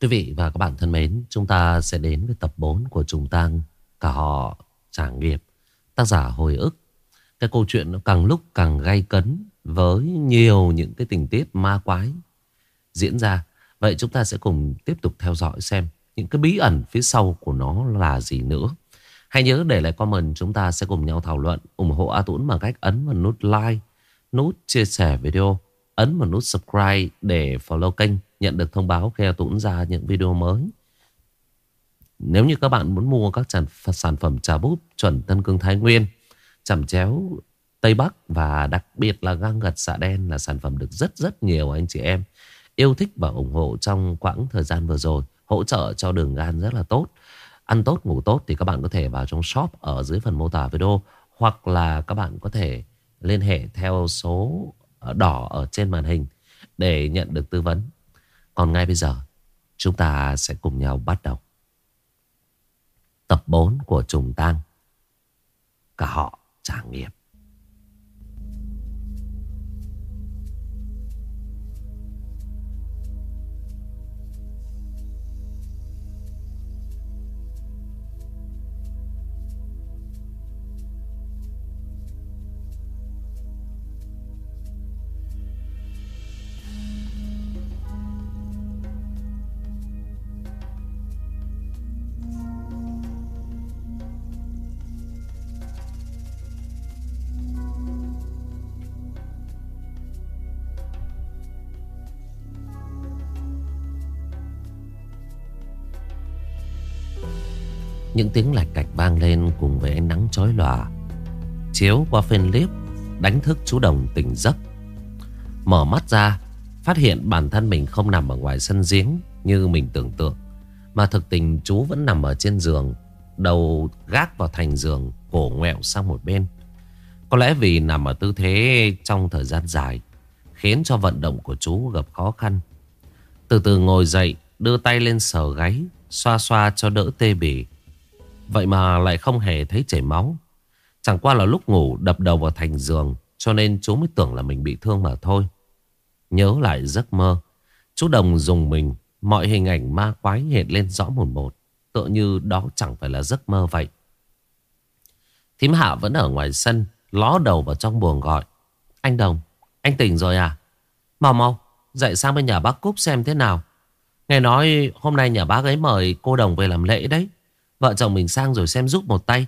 Quý vị và các bạn thân mến, chúng ta sẽ đến với tập 4 của trùng tang Cả họ trả nghiệp, tác giả Hồi ức. Cái câu chuyện nó càng lúc càng gay cấn với nhiều những cái tình tiết ma quái diễn ra. Vậy chúng ta sẽ cùng tiếp tục theo dõi xem những cái bí ẩn phía sau của nó là gì nữa. Hãy nhớ để lại comment, chúng ta sẽ cùng nhau thảo luận. Ủng hộ A Tuấn bằng cách ấn vào nút like, nút chia sẻ video, ấn vào nút subscribe để follow kênh, nhận được thông báo khi A Tuấn ra những video mới. Nếu như các bạn muốn mua các sản phẩm trà búp chuẩn Tân Cương Thái Nguyên, chẩm chéo Tây Bắc và đặc biệt là gang gật xạ đen là sản phẩm được rất nhiều anh chị em yêu thích và ủng hộ trong quãng thời gian vừa rồi, hỗ trợ cho đường gan rất là tốt. Ăn tốt ngủ tốt thì các bạn có thể vào trong shop ở dưới phần mô tả video, hoặc là các bạn có thể liên hệ theo số đỏ ở trên màn hình để nhận được tư vấn. Còn ngay bây giờ chúng ta sẽ cùng nhau bắt đầu tập 4 của trùng tang Cả họ trả nghiệp. Những tiếng lạch cạch vang lên cùng với ánh nắng chói lòa chiếu qua phên liếp, đánh thức chú Đồng tỉnh giấc. Mở mắt ra, phát hiện bản thân mình không nằm ở ngoài sân giếng như mình tưởng tượng, mà thực tình chú vẫn nằm ở trên giường, đầu gác vào thành giường, cổ ngoẹo sang một bên. Có lẽ vì nằm ở tư thế trong thời gian dài khiến cho vận động của chú gặp khó khăn. Từ từ ngồi dậy, đưa tay lên sờ gáy, xoa xoa cho đỡ tê bì. Vậy mà lại không hề thấy chảy máu. Chẳng qua là lúc ngủ đập đầu vào thành giường, cho nên chú mới tưởng là mình bị thương mà thôi. Nhớ lại giấc mơ, chú Đồng dùng mình, mọi hình ảnh ma quái hiện lên rõ một, tựa như đó chẳng phải là giấc mơ vậy. Thím Hạ vẫn ở ngoài sân, ló đầu vào trong buồng gọi: "Anh Đồng, anh tỉnh rồi à? Mau dậy sang bên nhà bác Cúc xem thế nào. Nghe nói hôm nay nhà bác ấy mời cô Đồng về làm lễ đấy. Vợ chồng mình sang rồi xem giúp một tay."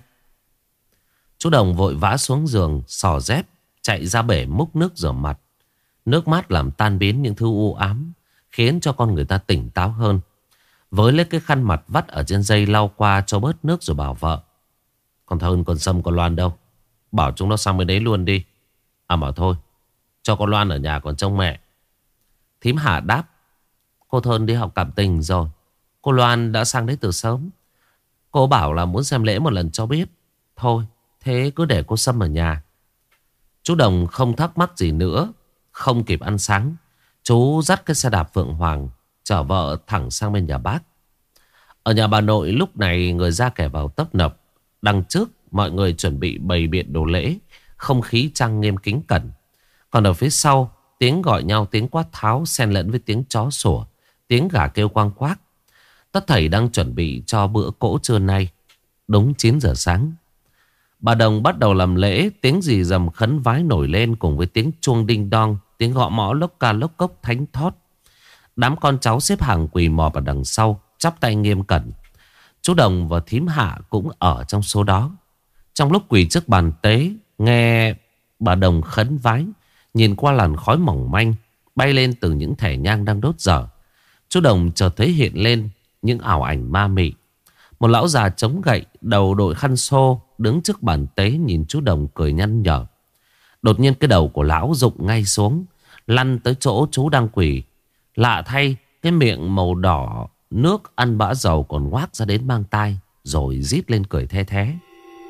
Chú Đồng vội vã xuống giường, xỏ dép, chạy ra bể múc nước rửa mặt. Nước mát làm tan biến những thứ u ám, khiến cho con người ta tỉnh táo hơn. Với lấy cái khăn mặt vắt ở trên dây lau qua cho bớt nước rồi bảo vợ: "Con Thơn, con Sâm, con Loan đâu? Bảo chúng nó sang bên đấy luôn đi. À mà thôi, cho con Loan ở nhà còn trông mẹ." Thím Hạ đáp: "Cô Thơn đi học cảm tình rồi. Cô Loan đã sang đấy từ sớm. Cô bảo là muốn xem lễ một lần cho biết. Thôi, thế cứ để cô Sâm ở nhà." Chú Đồng không thắc mắc gì nữa. Không kịp ăn sáng, chú dắt cái xe đạp Phượng Hoàng chở vợ thẳng sang bên nhà bác. Ở nhà bà nội lúc này người ra kẻ vào tấp nập. Đằng trước mọi người chuẩn bị bày biện đồ lễ, không khí trang nghiêm kính cẩn. Còn ở phía sau, tiếng gọi nhau, tiếng quát tháo xen lẫn với tiếng chó sủa, tiếng gà kêu quang quác. Tất thảy đang chuẩn bị cho bữa cỗ trưa nay. Đúng 9 giờ sáng, bà Đồng bắt đầu làm lễ. Tiếng rì rầm khấn vái nổi lên cùng với tiếng chuông đinh đong, tiếng gõ mõ lốc ca lốc cốc thánh thót. Đám con cháu xếp hàng quỳ mọp ở đằng sau, chắp tay nghiêm cẩn. Chú Đồng và thím Hạ cũng ở trong số đó. Trong lúc quỳ trước bàn tế, nghe bà Đồng khấn vái, nhìn qua làn khói mỏng manh bay lên từ những thẻ nhang đang đốt dở, chú Đồng chợt thấy hiện lên những ảo ảnh ma mị. Một lão già chống gậy, đầu đội khăn xô, đứng trước bàn tế nhìn chú Đồng cười nhăn nhở. Đột nhiên cái đầu của lão rụng ngay xuống, lăn tới chỗ chú đang quỳ. Lạ thay, cái miệng màu đỏ nước ăn bã dầu còn ngoác ra đến mang tai, rồi rít lên cười the thé.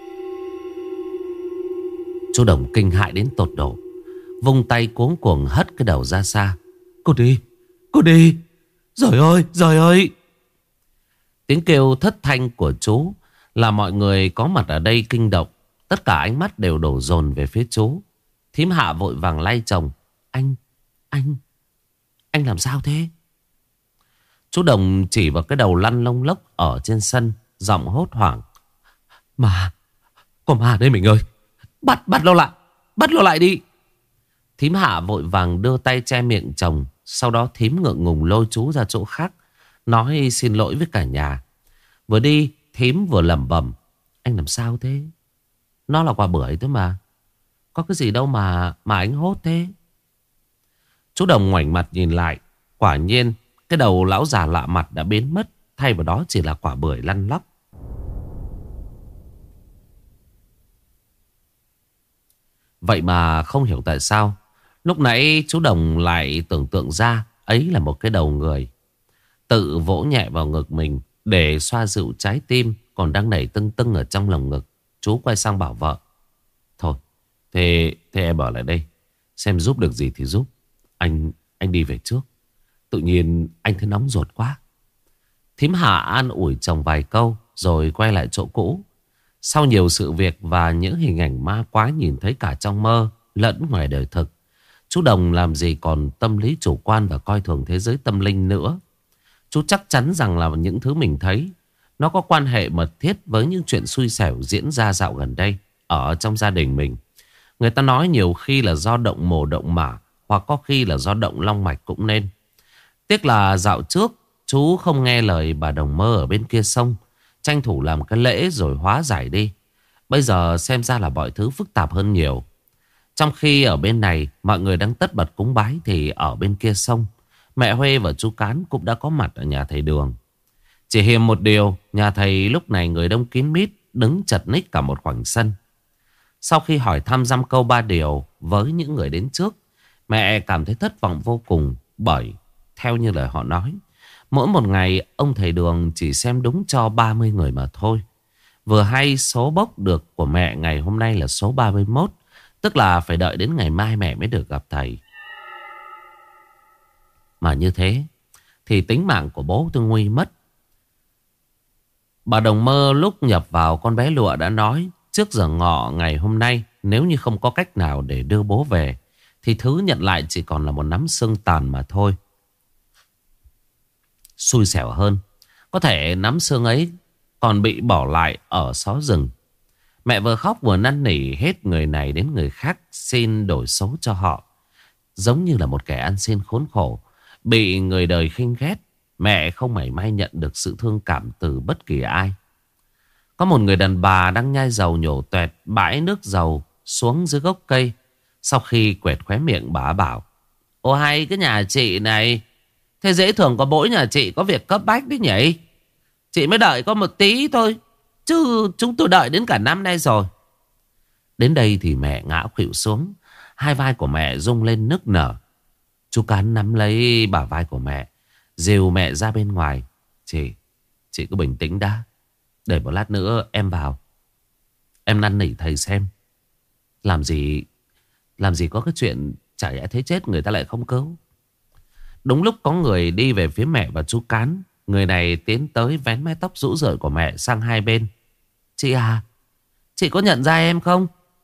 Chú Đồng kinh hãi đến tột độ, vung tay cuống cuồng hất cái đầu ra xa. Cô đi, Giời ơi. Tiếng kêu thất thanh của chú là mọi người có mặt ở đây kinh động. Tất cả ánh mắt đều đổ dồn về phía chú. Thím Hạ vội vàng lay chồng: Anh làm sao thế?" Chú Đồng chỉ vào cái đầu lăn lông lốc ở trên sân, giọng hốt hoảng. Mà, có ma đây mình ơi. Bắt nó lại đi. Thím Hạ vội vàng đưa tay che miệng chồng. Sau đó thím ngượng ngùng lôi chú ra chỗ khác, nói xin lỗi với cả nhà. Vừa đi thím vừa lẩm bẩm. Anh làm sao thế? Nó là quả bưởi thôi mà. Có cái gì đâu mà anh hốt thế. Chú Đồng ngoảnh mặt nhìn lại. Quả nhiên cái đầu lão già lạ mặt đã biến mất. Thay vào đó chỉ là quả bưởi lăn lóc. Vậy mà không hiểu tại sao lúc nãy chú Đồng lại tưởng tượng ra ấy là một cái đầu người. Tự vỗ nhẹ vào ngực mình để xoa dịu trái tim còn đang nảy tưng tưng ở trong lồng ngực. Chú quay sang bảo vợ. Thôi, thế em ở lại đây, xem giúp được gì thì giúp. Anh đi về trước. Tự nhiên anh thấy nóng ruột quá. Thím Hạ an ủi chồng vài câu rồi quay lại chỗ cũ. Sau nhiều sự việc và những hình ảnh ma quái nhìn thấy cả trong mơ lẫn ngoài đời thực, chú Đồng làm gì còn tâm lý chủ quan và coi thường thế giới tâm linh nữa. Chú chắc chắn rằng là những thứ mình thấy nó có quan hệ mật thiết với những chuyện xui xẻo diễn ra dạo gần đây ở trong gia đình mình. Người ta nói nhiều khi là do động mồ động mả, hoặc có khi là do động long mạch cũng nên. Tiếc là dạo trước chú không nghe lời bà Đồng Mơ ở bên kia sông, tranh thủ làm cái lễ rồi hóa giải đi. Bây giờ xem ra là mọi thứ phức tạp hơn nhiều. Trong khi ở bên này mọi người đang tất bật cúng bái, thì ở bên kia sông mẹ Huê và chú Cán cũng đã có mặt ở nhà thầy Đường. Chỉ hiềm một điều, nhà thầy lúc này người đông kín mít, đứng chật ních cả một khoảnh sân. Sau khi hỏi thăm dăm câu ba điều với những người đến trước, mẹ cảm thấy thất vọng vô cùng. Bởi theo như lời họ nói, mỗi một ngày ông thầy Đường chỉ xem đúng cho 30 người mà thôi. Vừa hay số bốc được của mẹ ngày hôm nay là số 31, tức là phải đợi đến ngày mai mẹ mới được gặp thầy. Mà như thế thì tính mạng của bố tôi nguy mất. Bà Đồng Mơ lúc nhập vào con bé lụa đã nói trước giờ ngọ ngày hôm nay, nếu như không có cách nào để đưa bố về thì thứ nhận lại chỉ còn là một nắm xương tàn mà thôi. Xui xẻo hơn, có thể nắm xương ấy còn bị bỏ lại ở xó rừng. Mẹ vừa khóc vừa năn nỉ hết người này đến người khác xin đổi số cho họ. Giống như là một kẻ ăn xin khốn khổ, bị người đời khinh ghét. Mẹ không mảy may nhận được sự thương cảm từ bất kỳ ai. Có một người đàn bà đang nhai dầu nhổ toẹt bãi nước dầu xuống dưới gốc cây. Sau khi quẹt khóe miệng, bà bảo: Ồ hay cái nhà chị này, thế dễ thường có mỗi nhà chị có việc cấp bách đấy nhỉ. Chị mới đợi có một tí thôi, chứ chúng tôi đợi đến cả năm nay rồi. Đến đây thì mẹ ngã khuỵu xuống. Hai vai của mẹ rung lên nức nở. Chú Cán nắm lấy bả vai của mẹ, dìu mẹ ra bên ngoài. Chị cứ bình tĩnh đã, để một lát nữa em vào. Em năn nỉ thầy xem. Làm gì có cái chuyện chả lẽ thấy chết người ta lại không cứu. Đúng lúc có người đi về phía mẹ và chú Cán. Người này tiến tới vén mái tóc rũ rượi của mẹ sang hai bên. Chị à, chị có nhận ra em không?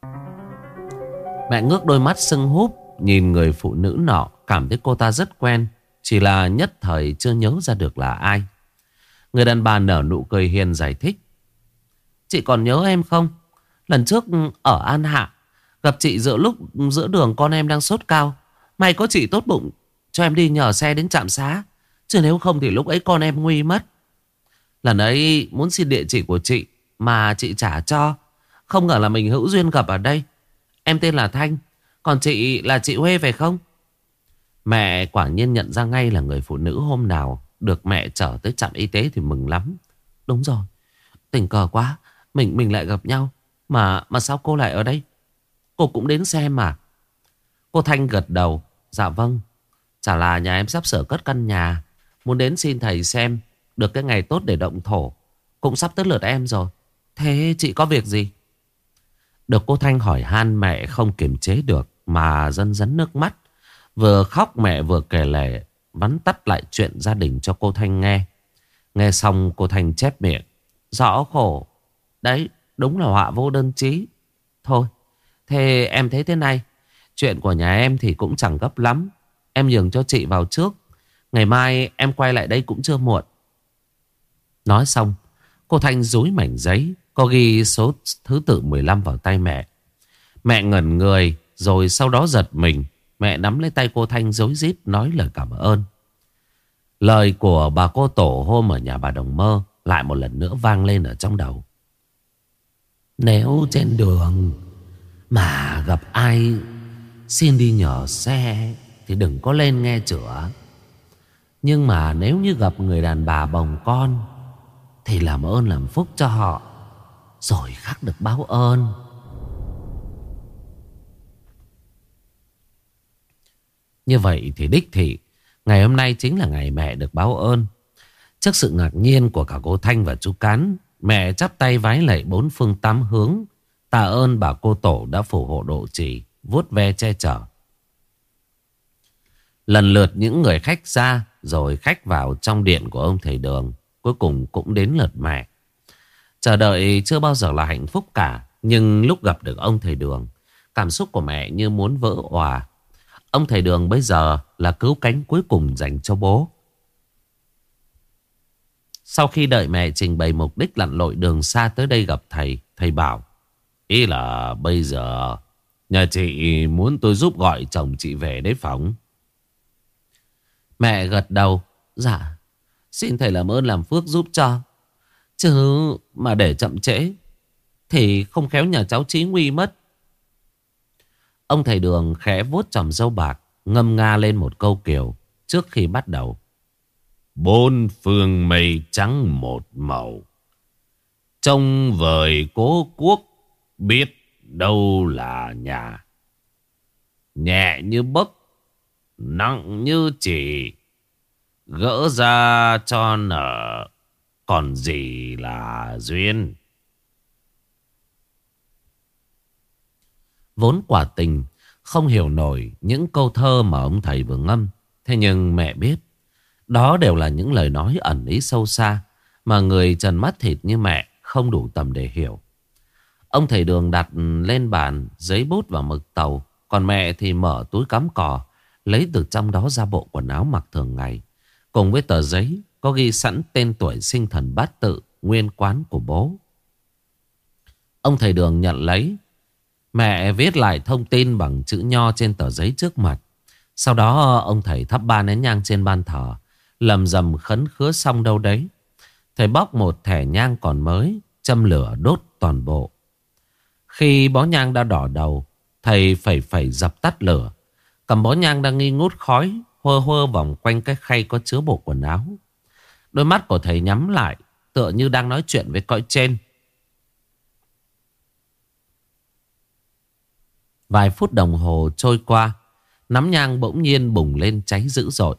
Mẹ ngước đôi mắt sưng húp nhìn người phụ nữ nọ, cảm thấy cô ta rất quen, chỉ là nhất thời chưa nhớ ra được là ai. Người đàn bà nở nụ cười hiền giải thích: Chị còn nhớ em không? Lần trước ở An Hạ gặp chị giữa đường con em đang sốt cao. May có chị tốt bụng cho em đi nhờ xe đến trạm xá, chứ nếu không thì lúc ấy con em nguy mất. Lần ấy muốn xin địa chỉ của chị mà chị trả cho. Không ngờ là mình hữu duyên gặp ở đây. Em tên là Thanh, còn chị là chị Huê phải không? Mẹ quả nhiên nhận ra ngay là người phụ nữ hôm nào được mẹ chở tới trạm y tế thì mừng lắm. Đúng rồi, tình cờ quá, mình lại gặp nhau. Mà sao cô lại ở đây? Cô cũng đến xem mà. Cô Thanh gật đầu: Dạ vâng, chả là nhà em sắp sửa cất căn nhà, muốn đến xin thầy xem được cái ngày tốt để động thổ. Cũng sắp tới lượt em rồi. Thế chị có việc gì? Được cô Thanh hỏi han, mẹ không kiềm chế được mà rân rấn nước mắt. Vừa khóc mẹ vừa kể lể vắn tắt lại chuyện gia đình cho cô Thanh nghe. Nghe xong cô Thanh chép miệng: Rõ khổ. Đấy, đúng là họa vô đơn chí. Thôi, thế em thấy thế này, chuyện của nhà em thì cũng chẳng gấp lắm. Em nhường cho chị vào trước. Ngày mai em quay lại đây cũng chưa muộn. Nói xong, cô Thanh dúi mảnh giấy có ghi số thứ tự 15 vào tay mẹ. Mẹ ngẩn người rồi sau đó giật mình. Mẹ nắm lấy tay cô Thanh rối rít nói lời cảm ơn. Lời của bà cô Tổ hôm ở nhà bà Đồng Mơ lại một lần nữa vang lên ở trong đầu. Nếu trên đường mà gặp ai xin đi nhờ xe thì đừng có lên nghe chữa. Nhưng mà nếu như gặp người đàn bà bồng con thì làm ơn làm phúc cho họ, rồi khắc được báo ơn. Như vậy thì đích thị ngày hôm nay chính là ngày mẹ được báo ơn. Trước sự ngạc nhiên của cả cô Thanh và chú Cán, mẹ chắp tay vái lạy bốn phương tám hướng, tạ ơn bà cô Tổ đã phù hộ độ trì, vuốt ve che chở. Lần lượt những người khách ra, rồi khách vào trong điện của ông thầy Đường. Cuối cùng cũng đến lượt mẹ. Chờ đợi chưa bao giờ là hạnh phúc cả, nhưng lúc gặp được ông thầy Đường, cảm xúc của mẹ như muốn vỡ òa. Ông thầy Đường bây giờ là cứu cánh cuối cùng dành cho bố. Sau khi đợi mẹ trình bày mục đích lặn lội đường xa tới đây gặp thầy, thầy bảo: ý là bây giờ nhà chị muốn tôi giúp gọi chồng chị về đấy phóng. Mẹ gật đầu: dạ, xin thầy làm ơn làm phước giúp cho. Chứ mà để chậm trễ thì không khéo nhà cháu chí nguy mất. Ông thầy Đường khẽ vuốt chòm râu bạc, ngâm nga lên một câu kiều trước khi bắt đầu: bốn phương mây trắng một màu, trông vời cố quốc, biết đâu là nhà. Nhẹ như bấc, nặng như chỉ, gỡ ra cho nở, còn gì là duyên. Vốn quả tình không hiểu nổi những câu thơ mà ông thầy vừa ngâm. Thế nhưng mẹ biết đó đều là những lời nói ẩn ý sâu xa mà người trần mắt thịt như mẹ không đủ tầm để hiểu. Ông thầy Đường đặt lên bàn giấy bút và mực tàu, còn mẹ thì mở túi cắm cỏ, lấy từ trong đó ra bộ quần áo mặc thường ngày, cùng với tờ giấy có ghi sẵn tên tuổi sinh thần bát tự nguyên quán của bố. Ông thầy Đường nhận lấy. Mẹ viết lại thông tin bằng chữ nho trên tờ giấy trước mặt. Sau đó ông thầy thắp 3 nén nhang trên ban thờ, lầm rầm khấn khứa xong đâu đấy. Thầy bóc một thẻ nhang còn mới, châm lửa đốt toàn bộ. Khi bó nhang đã đỏ đầu, thầy phẩy dập tắt lửa, cầm bó nhang đang nghi ngút khói, hơ hơ vòng quanh cái khay có chứa bộ quần áo. Đôi mắt của thầy nhắm lại, tựa như đang nói chuyện với cõi trên. Vài phút đồng hồ trôi qua, nắm nhang bỗng nhiên bùng lên cháy dữ dội.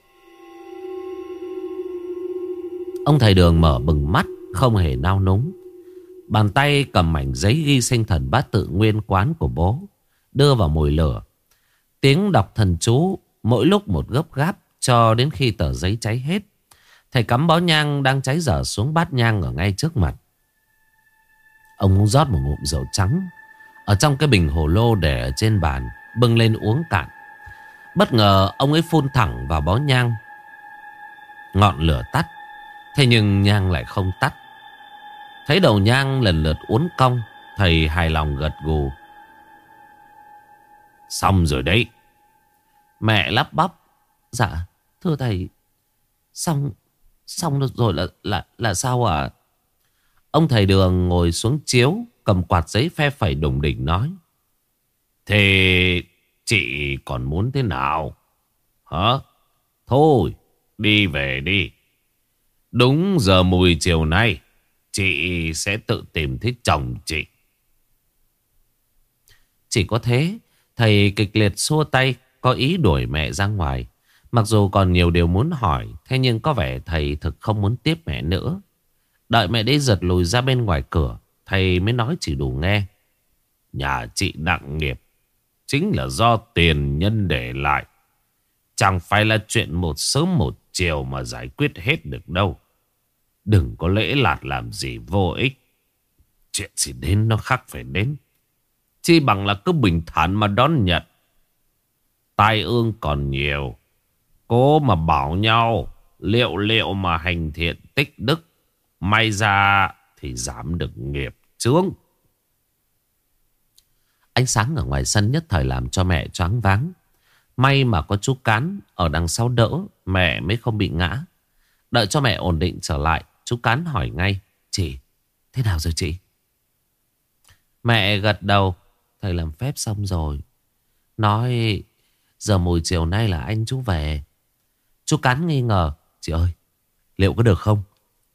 Ông thầy Đường mở bừng mắt, không hề nao núng. Bàn tay cầm mảnh giấy ghi sinh thần bát tự nguyên quán của bố, đưa vào mồi lửa. Tiếng đọc thần chú mỗi lúc một gấp gáp, cho đến khi tờ giấy cháy hết. Thầy cắm bó nhang đang cháy dở xuống bát nhang ở ngay trước mặt. Ông rót một ngụm rượu trắng ở trong cái bình hồ lô để ở trên bàn, bưng lên uống cạn. Bất ngờ ông ấy phun thẳng vào bó nhang. Ngọn lửa tắt, thế nhưng nhang lại không tắt. Thấy đầu nhang lần lượt uốn cong, thầy hài lòng gật gù: xong rồi đấy. Mẹ lắp bắp: dạ thưa thầy, xong được rồi là sao ạ? Ông thầy Đường ngồi xuống chiếu, cầm quạt giấy phe phẩy đùng đỉnh nói: thế chị còn muốn thế nào hả? Thôi đi về đi. Đúng giờ mùi chiều nay chị sẽ tự tìm thấy chồng chị. Chỉ có thế, thầy kịch liệt xua tay, có ý đuổi mẹ ra ngoài. Mặc dù còn nhiều điều muốn hỏi, thế nhưng có vẻ thầy thực không muốn tiếp mẹ nữa. Đợi mẹ đi giật lùi ra bên ngoài cửa, thầy mới nói chỉ đủ nghe: nhà chị nặng nghiệp chính là do tiền nhân để lại, chẳng phải là chuyện một sớm một chiều mà giải quyết hết được đâu. Đừng có lễ lạt làm gì vô ích. Chuyện gì đến nó khắc phải đến, chi bằng là cứ bình thản mà đón nhận. Tai ương còn nhiều, Cố mà bảo nhau liệu liệu mà hành thiện tích đức, may ra thì giảm được nghiệp chướng. Ánh sáng ở ngoài sân nhất thời làm cho mẹ choáng váng. May mà có chú Cán ở đằng sau đỡ, mẹ mới không bị ngã. Đợi cho mẹ ổn định trở lại, chú Cán hỏi ngay: Chị, thế nào rồi chị? Mẹ gật đầu: Thầy làm phép xong rồi. Nói giờ mùi chiều nay là anh chú về. Chú Cán nghi ngờ: Chị ơi, liệu có được không?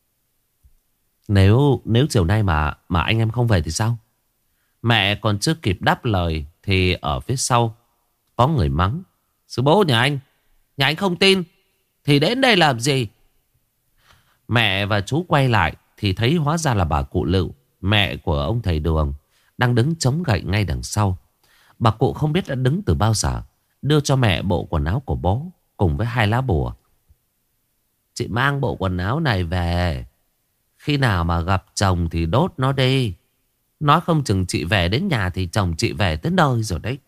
Nếu chiều nay mà anh em không về thì sao? Mẹ còn chưa kịp đáp lời thì ở phía sau có người mắng: Sư bố nhà anh không tin thì đến đây làm gì? Mẹ và chú quay lại thì thấy hóa ra là bà cụ Lựu, mẹ của ông thầy Đường, đang đứng chống gậy ngay đằng sau. Bà cụ không biết đã đứng từ bao giờ, đưa cho mẹ bộ quần áo của bố cùng với 2 lá bùa. Chị mang bộ quần áo này về, khi nào mà gặp chồng thì đốt nó đi. Nói không chừng chị về đến nhà thì chồng chị về tới nơi rồi đấy.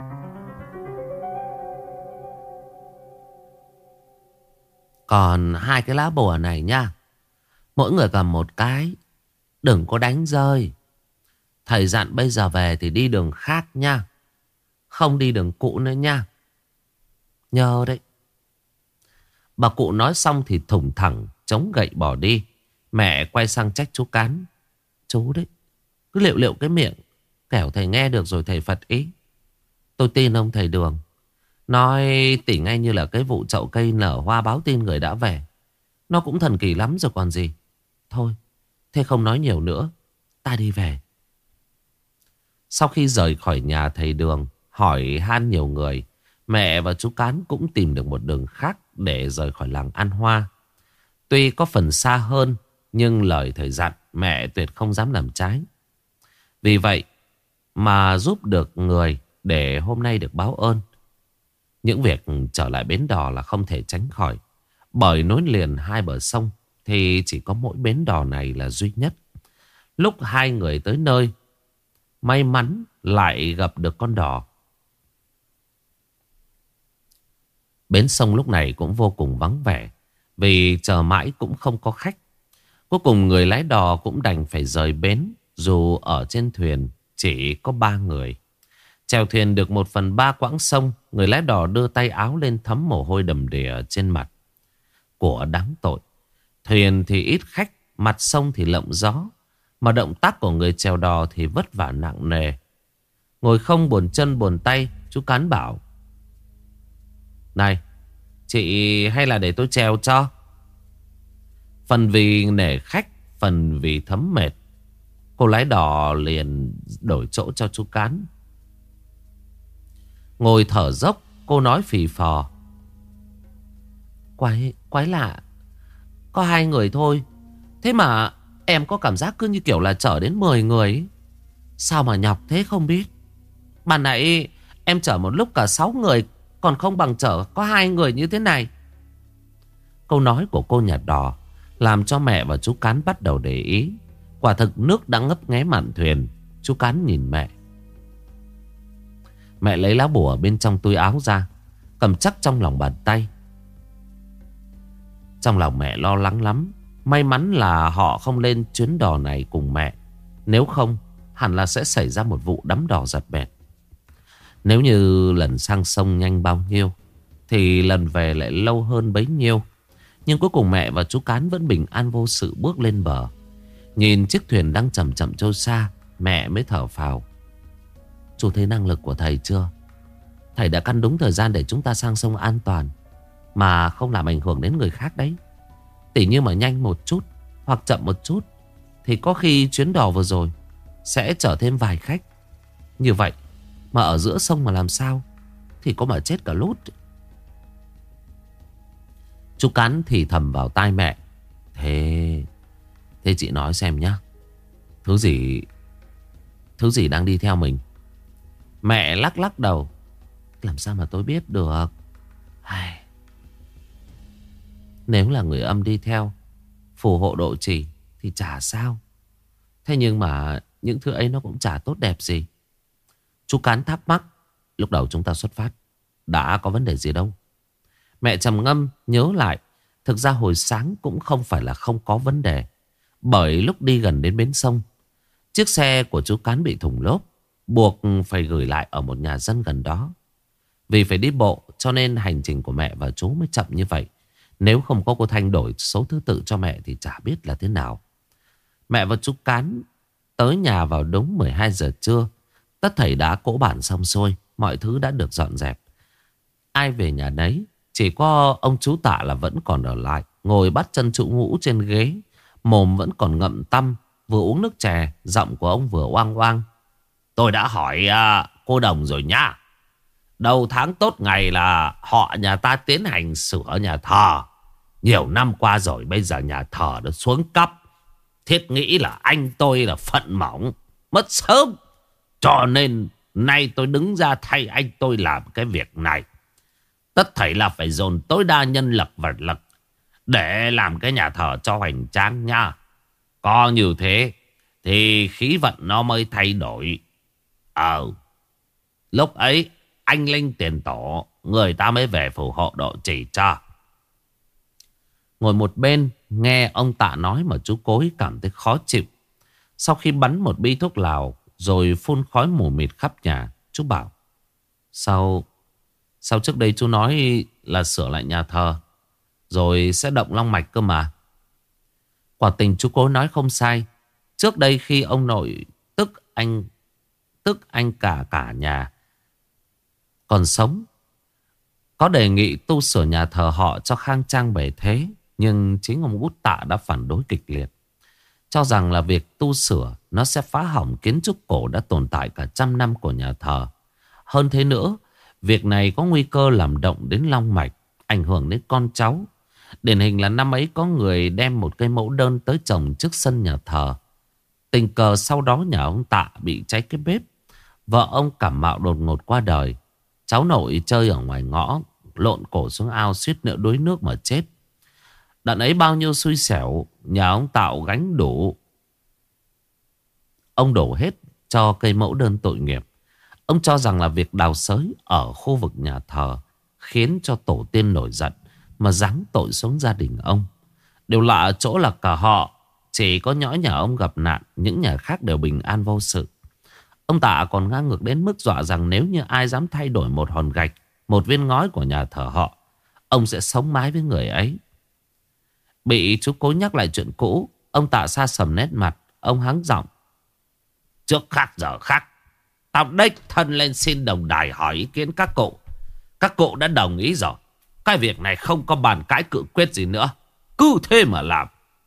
Còn 2 cái lá bùa này nha, mỗi người cầm một cái, đừng có đánh rơi. Thầy dặn bây giờ về thì đi đường khác nha, không đi đường cũ nữa nha, nhớ đấy. Bà cụ nói xong thì thủng thẳng chống gậy bỏ đi. Mẹ quay sang trách chú Cán: Chú đấy, cứ liệu liệu cái miệng, kẻo thầy nghe được rồi thầy phật ý. Tôi tin ông thầy Đường nói tỉ ngay như là cái vụ chậu cây nở hoa báo tin người đã về. Nó cũng thần kỳ lắm rồi còn gì. Thôi, thế không nói nhiều nữa, ta đi về. Sau khi rời khỏi nhà thầy Đường, hỏi han nhiều người, mẹ và chú Cán cũng tìm được một đường khác để rời khỏi làng An Hoa. Tuy có phần xa hơn, nhưng lời thầy dặn mẹ tuyệt không dám làm trái. Vì vậy mà giúp được người để hôm nay được báo ơn. Những việc trở lại bến đò là không thể tránh khỏi, bởi nối liền 2 bờ sông thì chỉ có mỗi bến đò này là duy nhất. Lúc 2 người tới nơi, may mắn lại gặp được con đò. Bến sông lúc này cũng vô cùng vắng vẻ, vì chờ mãi cũng không có khách. Cuối cùng người lái đò cũng đành phải rời bến, dù ở trên thuyền chỉ có 3 người. Chèo thuyền được 1/3 quãng sông, người lái đò đưa tay áo lên thấm mồ hôi đầm đìa trên mặt. Của đáng tội, thuyền thì ít khách, mặt sông thì lộng gió, mà động tác của người chèo đò thì vất vả nặng nề. Ngồi không buồn chân buồn tay, chú Cán bảo: Này, chị hay là để tôi chèo cho? Phần vì nể khách, phần vì thấm mệt, cô lái đò liền đổi chỗ cho chú Cán. Ngồi thở dốc, cô nói phì phò: Quái lạ, có 2 người thôi, thế mà em có cảm giác cứ như kiểu là chở đến 10 người ấy. Sao mà nhọc thế không biết. Ban nãy em chở một lúc cả 6 người, còn không bằng chở có 2 người như thế này. Câu nói của cô nhà đò làm cho mẹ và chú Cán bắt đầu để ý. Quả thực nước đã ngấp nghé mạn thuyền. Chú Cán nhìn mẹ. Mẹ lấy lá bùa bên trong túi áo ra, cầm chắc trong lòng bàn tay. Trong lòng mẹ lo lắng lắm. May mắn là họ không lên chuyến đò này cùng mẹ, nếu không hẳn là sẽ xảy ra một vụ đắm đò giật bẹt. Nếu như lần sang sông nhanh bao nhiêu thì lần về lại lâu hơn bấy nhiêu. Nhưng cuối cùng mẹ và chú Cán vẫn bình an vô sự bước lên bờ. Nhìn chiếc thuyền đang chậm chậm trôi xa, mẹ mới thở phào. Chú thấy năng lực của thầy chưa? Thầy đã căn đúng thời gian để chúng ta sang sông an toàn, mà không làm ảnh hưởng đến người khác đấy. Tỉ như mà nhanh một chút hoặc chậm một chút thì có khi chuyến đò vừa rồi sẽ chở thêm vài khách. Như vậy mà ở giữa sông mà làm sao thì có mà chết cả lút. Chú Cán thì thầm vào tai mẹ: Thế chị nói xem nhá, Thứ gì đang đi theo mình? Mẹ lắc lắc đầu: Làm sao mà tôi biết được. Nếu là người âm đi theo, phù hộ độ trì thì chả sao. Thế nhưng mà những thứ ấy nó cũng chả tốt đẹp gì. Chú Cán thắc mắc: Lúc đầu chúng ta xuất phát đã có vấn đề gì đâu? Mẹ trầm ngâm nhớ lại. Thực ra hồi sáng cũng không phải là không có vấn đề. Bởi lúc đi gần đến bến sông, chiếc xe của chú Cán bị thủng lốp, buộc phải gửi lại ở một nhà dân gần đó. Vì phải đi bộ cho nên hành trình của mẹ và chú mới chậm như vậy. Nếu không có cô Thanh đổi số thứ tự cho mẹ thì chả biết là thế nào. Mẹ và chú Cán tới nhà vào đúng 12 giờ trưa. Tất thảy đã cỗ bản xong xuôi, mọi thứ đã được dọn dẹp. Ai về nhà nấy. Chỉ có ông chú Tạ là vẫn còn ở lại, ngồi bắt chân trụ ngũ trên ghế. Mồm vẫn còn ngậm tăm, vừa uống nước chè. Giọng của ông vừa oang oang. Tôi đã hỏi cô Đồng rồi nhá. Đầu tháng tốt ngày là họ nhà ta tiến hành sửa nhà thờ. Nhiều năm qua rồi, bây giờ nhà thờ đã xuống cấp. Thiết nghĩ là anh tôi là phận mỏng, mất sớm. Cho nên nay tôi đứng ra thay anh tôi làm cái việc này. Tất thảy là phải dồn tối đa nhân lực vật lực để làm cái nhà thờ cho hoành tráng nha. Có như thế thì khí vận nó mới thay đổi. Lúc ấy anh linh tiền tổ, người ta mới về phù hộ độ trì cho. Ngồi một bên nghe ông Tạ nói mà chú Cối cảm thấy khó chịu. Sau khi bắn một bi thuốc lào rồi phun khói mù mịt khắp nhà, chú bảo: Sao trước đây chú nói là sửa lại nhà thờ rồi sẽ động long mạch cơ mà. Quả tình chú Cối nói không sai. Trước đây khi ông nội tức anh cả nhà còn sống, có đề nghị tu sửa nhà thờ họ cho khang trang bề thế. Nhưng chính ông Út Tạ đã phản đối kịch liệt, cho rằng là việc tu sửa nó sẽ phá hỏng kiến trúc cổ đã tồn tại cả trăm năm của nhà thờ. Hơn thế nữa, việc này có nguy cơ làm động đến long mạch, ảnh hưởng đến con cháu. Điển hình là năm ấy có người đem một cây mẫu đơn tới trồng trước sân nhà thờ. Tình cờ sau đó nhà ông Tạ bị cháy cái bếp. Vợ ông cảm mạo đột ngột qua đời. Cháu nội chơi ở ngoài ngõ, lộn cổ xuống ao suýt nữa đuối nước mà chết. Đợt ấy bao nhiêu xui xẻo, nhà ông Tạo gánh đủ. Ông đổ hết cho cây mẫu đơn tội nghiệp. Ông cho rằng là việc đào xới ở khu vực nhà thờ khiến cho tổ tiên nổi giận mà giáng tội xuống gia đình ông. Điều lạ ở chỗ là cả họ, chỉ có nhỏ nhà ông gặp nạn, những nhà khác đều bình an vô sự. Ông Tạ còn ngang ngược đến mức dọa rằng nếu như ai dám thay đổi một hòn gạch, một viên ngói của nhà thờ họ, ông sẽ sống mái với người ấy. Bị chú Cối nhắc lại chuyện cũ, ông Tạ sa sầm nét mặt. Ông hắng giọng: Trước khác giờ khác, tao đích thân lên xin đồng đài hỏi ý kiến các cụ. Các cụ đã đồng ý rồi. Cái việc này không có bàn cãi cự quyết gì nữa, cứ thế mà làm.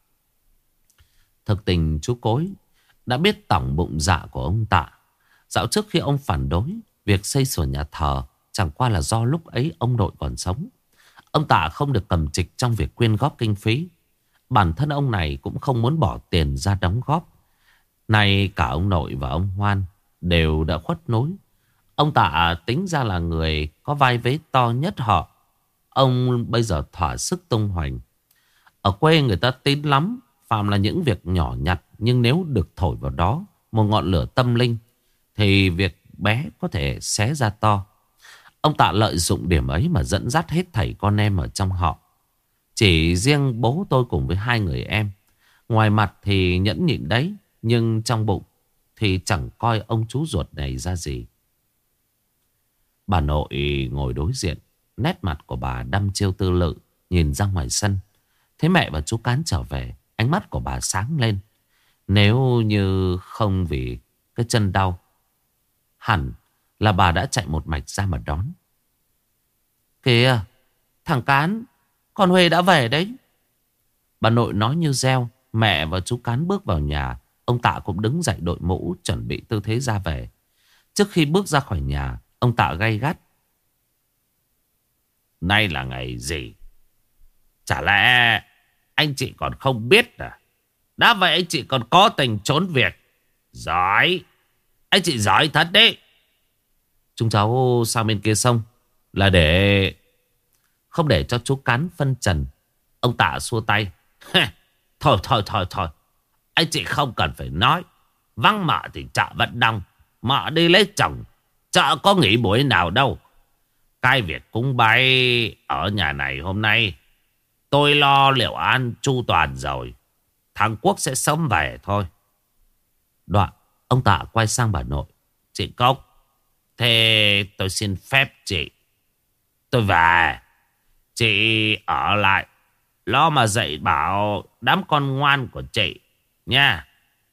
Thực tình chú Cối đã biết tổng bụng dạ của ông Tạ. Dạo trước khi ông phản đối việc xây sửa nhà thờ, chẳng qua là do lúc ấy ông nội còn sống. Ông Tạ không được cầm trịch trong việc quyên góp kinh phí. Bản thân ông này cũng không muốn bỏ tiền ra đóng góp. Nay cả ông nội và ông Hoan đều đã khuất nối. Ông Tạ tính ra là người có vai vế to nhất họ. Ông bây giờ thỏa sức tung hoành. Ở quê người ta tin lắm, phàm là những việc nhỏ nhặt, nhưng nếu được thổi vào đó một ngọn lửa tâm linh thì việc bé có thể xé ra to. Ông Tạ lợi dụng điểm ấy mà dẫn dắt hết thảy con em ở trong họ. Chỉ riêng bố tôi cùng với hai người em, ngoài mặt thì nhẫn nhịn đấy, nhưng trong bụng thì chẳng coi ông chú ruột này ra gì. Bà nội ngồi đối diện, nét mặt của bà đăm chiêu tư lự, nhìn ra ngoài sân. Thấy mẹ và chú Cán trở về, ánh mắt của bà sáng lên. Nếu như không vì cái chân đau, hẳn là bà đã chạy một mạch ra mà đón. Kìa, thằng Cán, con Huê đã về đấy. Bà nội nói như reo. Mẹ và chú Cán bước vào nhà. Ông Tạ cũng đứng dậy đội mũ, chuẩn bị tư thế ra về. Trước khi bước ra khỏi nhà, ông Tạ gay gắt: Nay là ngày gì? Chả lẽ anh chị còn không biết à? Đã vậy anh chị còn có tình trốn việc. Giỏi, anh chị giỏi thật đấy. Chúng cháu sang bên kia sông là để... Không để cho chú Cán phân trần, ông Tạ xua tay: Thôi, anh chị không cần phải nói. Vắng mợ thì chợ vẫn đông. Mợ đi lấy chồng, chợ có nghỉ buổi nào đâu. Cái việc cúng bái ở nhà này hôm nay tôi lo liệu an chu toàn rồi. Thằng Quốc sẽ sớm về thôi. Đoạn ông Tạ quay sang bà nội. Chị Cốc, thế tôi xin phép chị, tôi về. Chị ở lại lo mà dạy bảo đám con ngoan của chị nha.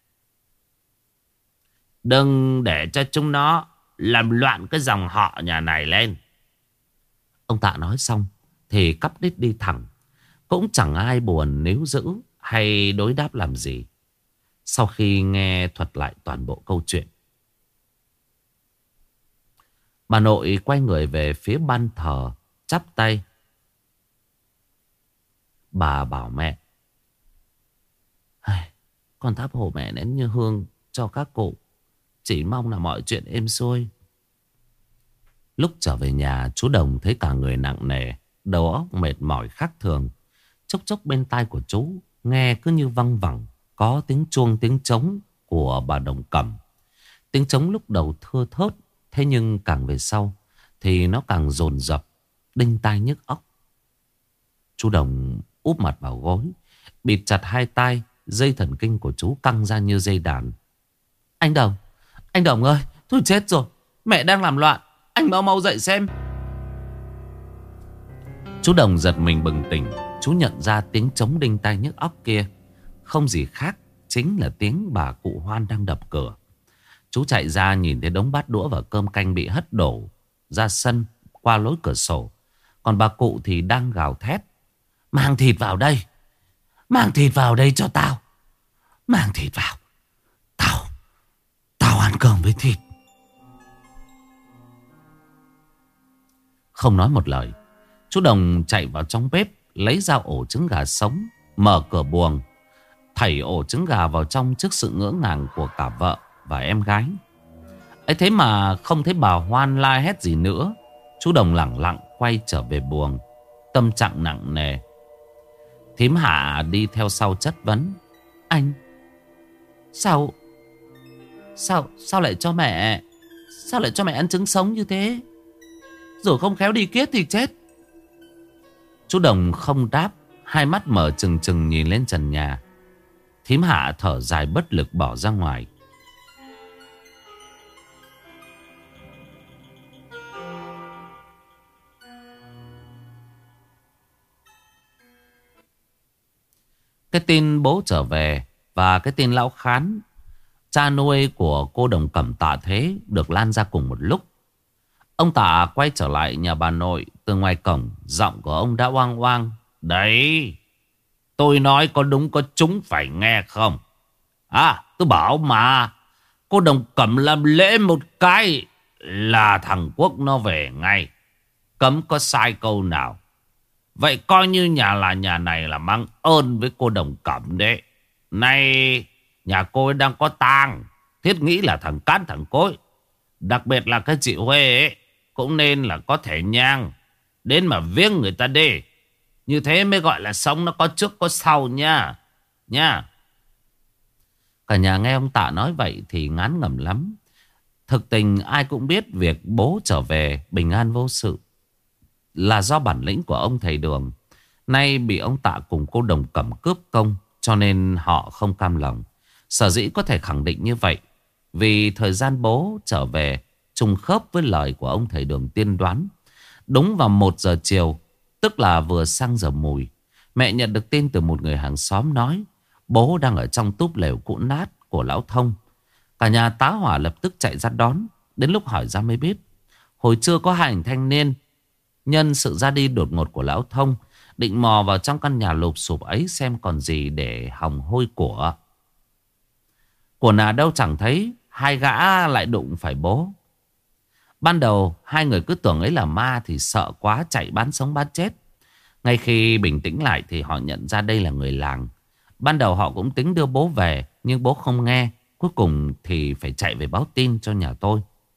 Đừng để cho chúng nó làm loạn cái dòng họ nhà này lên. Ông Tạ nói xong thì cắp đít đi thẳng. Cũng chẳng ai buồn níu giữ hay đối đáp làm gì. Sau khi nghe thuật lại toàn bộ câu chuyện, bà nội quay người về phía ban thờ, chắp tay. Bà bảo mẹ: con thắp hổ mẹ nén như hương cho các cụ, chỉ mong là mọi chuyện êm xuôi. Lúc trở về nhà, chú Đồng thấy cả người nặng nề, đầu óc mệt mỏi khác thường. Chốc chốc bên tai của chú nghe cứ như văng vẳng có tiếng chuông tiếng trống của bà Đồng Cẩm. Tiếng trống lúc đầu thưa thớt, thế nhưng càng về sau thì nó càng dồn dập, đinh tai nhức óc. Chú Đồng úp mặt vào gối, bịt chặt hai tai, dây thần kinh của chú căng ra như dây đàn. Anh Đồng ơi, tôi chết rồi, mẹ đang làm loạn, anh mau mau dậy xem. Chú Đồng giật mình bừng tỉnh. Chú nhận ra tiếng trống đinh tai nhức óc kia không gì khác, chính là tiếng bà cụ Hoan đang đập cửa. Chú chạy ra nhìn thấy đống bát đũa và cơm canh bị hất đổ ra sân qua lối cửa sổ. Còn bà cụ thì đang gào thét: Mang thịt vào đây, mang thịt vào đây cho tao, mang thịt vào, Tao ăn cơm với thịt. Không nói một lời, chú Đồng chạy vào trong bếp, lấy ra ổ trứng gà sống, mở cửa buồng, thảy ổ trứng gà vào trong trước sự ngỡ ngàng của cả vợ và em gái. Ấy thế mà không thấy bà Hoan la hét gì nữa. Chú Đồng lẳng lặng quay trở về buồng, tâm trạng nặng nề. Thím Hạ đi theo sau chất vấn: Anh Sao lại cho mẹ ăn trứng sống như thế? Rồi không khéo đi kiết thì chết. Chú Đồng không đáp, hai mắt mở trừng trừng nhìn lên trần nhà. Thím Hạ thở dài bất lực bỏ ra ngoài. Cái tin bố trở về và cái tin lão Khán, cha nuôi của cô Đồng Cẩm Tạ Thế, được lan ra cùng một lúc. Ông Tạ quay trở lại nhà bà nội. Từ ngoài cổng, giọng của ông đã oang oang: Đấy, tôi nói có đúng có chúng phải nghe không? Tôi bảo mà, cô Đồng Cẩm làm lễ một cái là thằng Quốc nó về ngay, cấm có sai câu nào. Vậy coi như nhà này là mang ơn với cô Đồng Cẩm đấy. Nay nhà cô ấy đang có tang, thiết nghĩ là thằng Cát thằng Cối, đặc biệt là cái chị Huê ấy, cũng nên là có thể nhang đến mà viếng người ta đi. Như thế mới gọi là sống nó có trước có sau nha. Cả nhà nghe ông Tạ nói vậy thì ngán ngẩm lắm. Thực tình ai cũng biết việc bố trở về bình an vô sự là do bản lĩnh của ông thầy Đường. Nay bị ông Tạ cùng cô Đồng Cẩm cướp công, cho nên họ không cam lòng. Sở dĩ có thể khẳng định như vậy vì thời gian bố trở về trùng khớp với lời của ông thầy Đường tiên đoán. Đúng vào 1 giờ chiều, tức là vừa sang giờ mùi, mẹ nhận được tin từ một người hàng xóm nói bố đang ở trong túp lều cũ nát của lão Thông. Cả nhà tá hỏa lập tức chạy ra đón. Đến lúc hỏi ra mới biết, hồi trưa có hai anh thanh niên nhân sự ra đi đột ngột của lão Thông, định mò vào trong căn nhà lụp xụp ấy xem còn gì để hòng hôi của. Của nào đâu chẳng thấy, hai gã lại đụng phải bố. Ban đầu hai người cứ tưởng ấy là ma thì sợ quá chạy bán sống bán chết. Ngay khi bình tĩnh lại thì họ nhận ra đây là người làng. Ban đầu họ cũng tính đưa bố về, nhưng bố không nghe. Cuối cùng thì phải chạy về báo tin cho nhà tôi.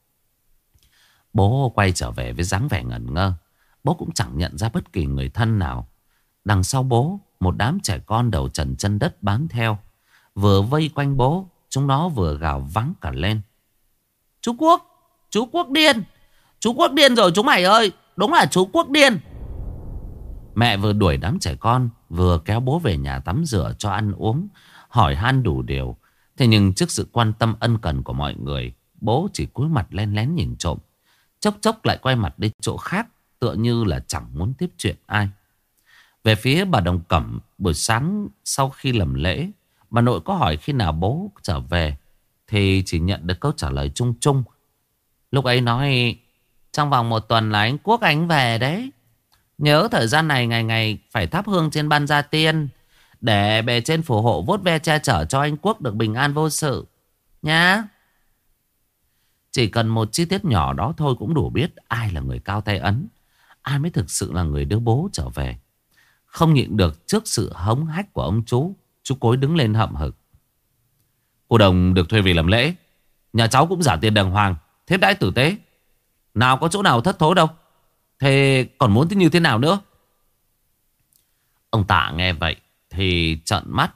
Bố quay trở về với dáng vẻ ngẩn ngơ. Bố cũng chẳng nhận ra bất kỳ người thân nào. Đằng sau bố, một đám trẻ con đầu trần chân đất bám theo. Vừa vây quanh bố, chúng nó vừa gào vắng cả lên: Chú Quốc điên! Chú Quốc điên rồi chúng mày ơi! đúng là chú Quốc điên. Mẹ vừa đuổi đám trẻ con, vừa kéo bố về nhà tắm rửa cho ăn uống, hỏi han đủ điều. Thế nhưng trước sự quan tâm ân cần của mọi người, bố chỉ cúi mặt len lén nhìn trộm. Chốc chốc lại quay mặt đi chỗ khác, tựa như là chẳng muốn tiếp chuyện ai. Về phía bà Đồng Cẩm, buổi sáng sau khi làm lễ, bà nội có hỏi khi nào bố trở về, thì chỉ nhận được câu trả lời chung chung. Lúc ấy nói trong vòng 1 tuần là anh Quốc anh về đấy. Nhớ thời gian này ngày ngày phải thắp hương trên ban gia tiên, để bề trên phù hộ vuốt ve che chở cho anh Quốc được bình an vô sự nhá. Chỉ cần một chi tiết nhỏ đó thôi cũng đủ biết ai là người cao tay ấn, ai mới thực sự là người đưa bố trở về. Không nhịn được trước sự hống hách của ông chú Cối đứng lên hậm hực. Cô Đồng được thuê về làm lễ, nhà cháu cũng trả tiền đàng hoàng, tiếp đãi tử tế, nào có chỗ nào thất thố đâu. Thế còn muốn như thế nào nữa? Ông Tạ nghe vậy thì trợn mắt.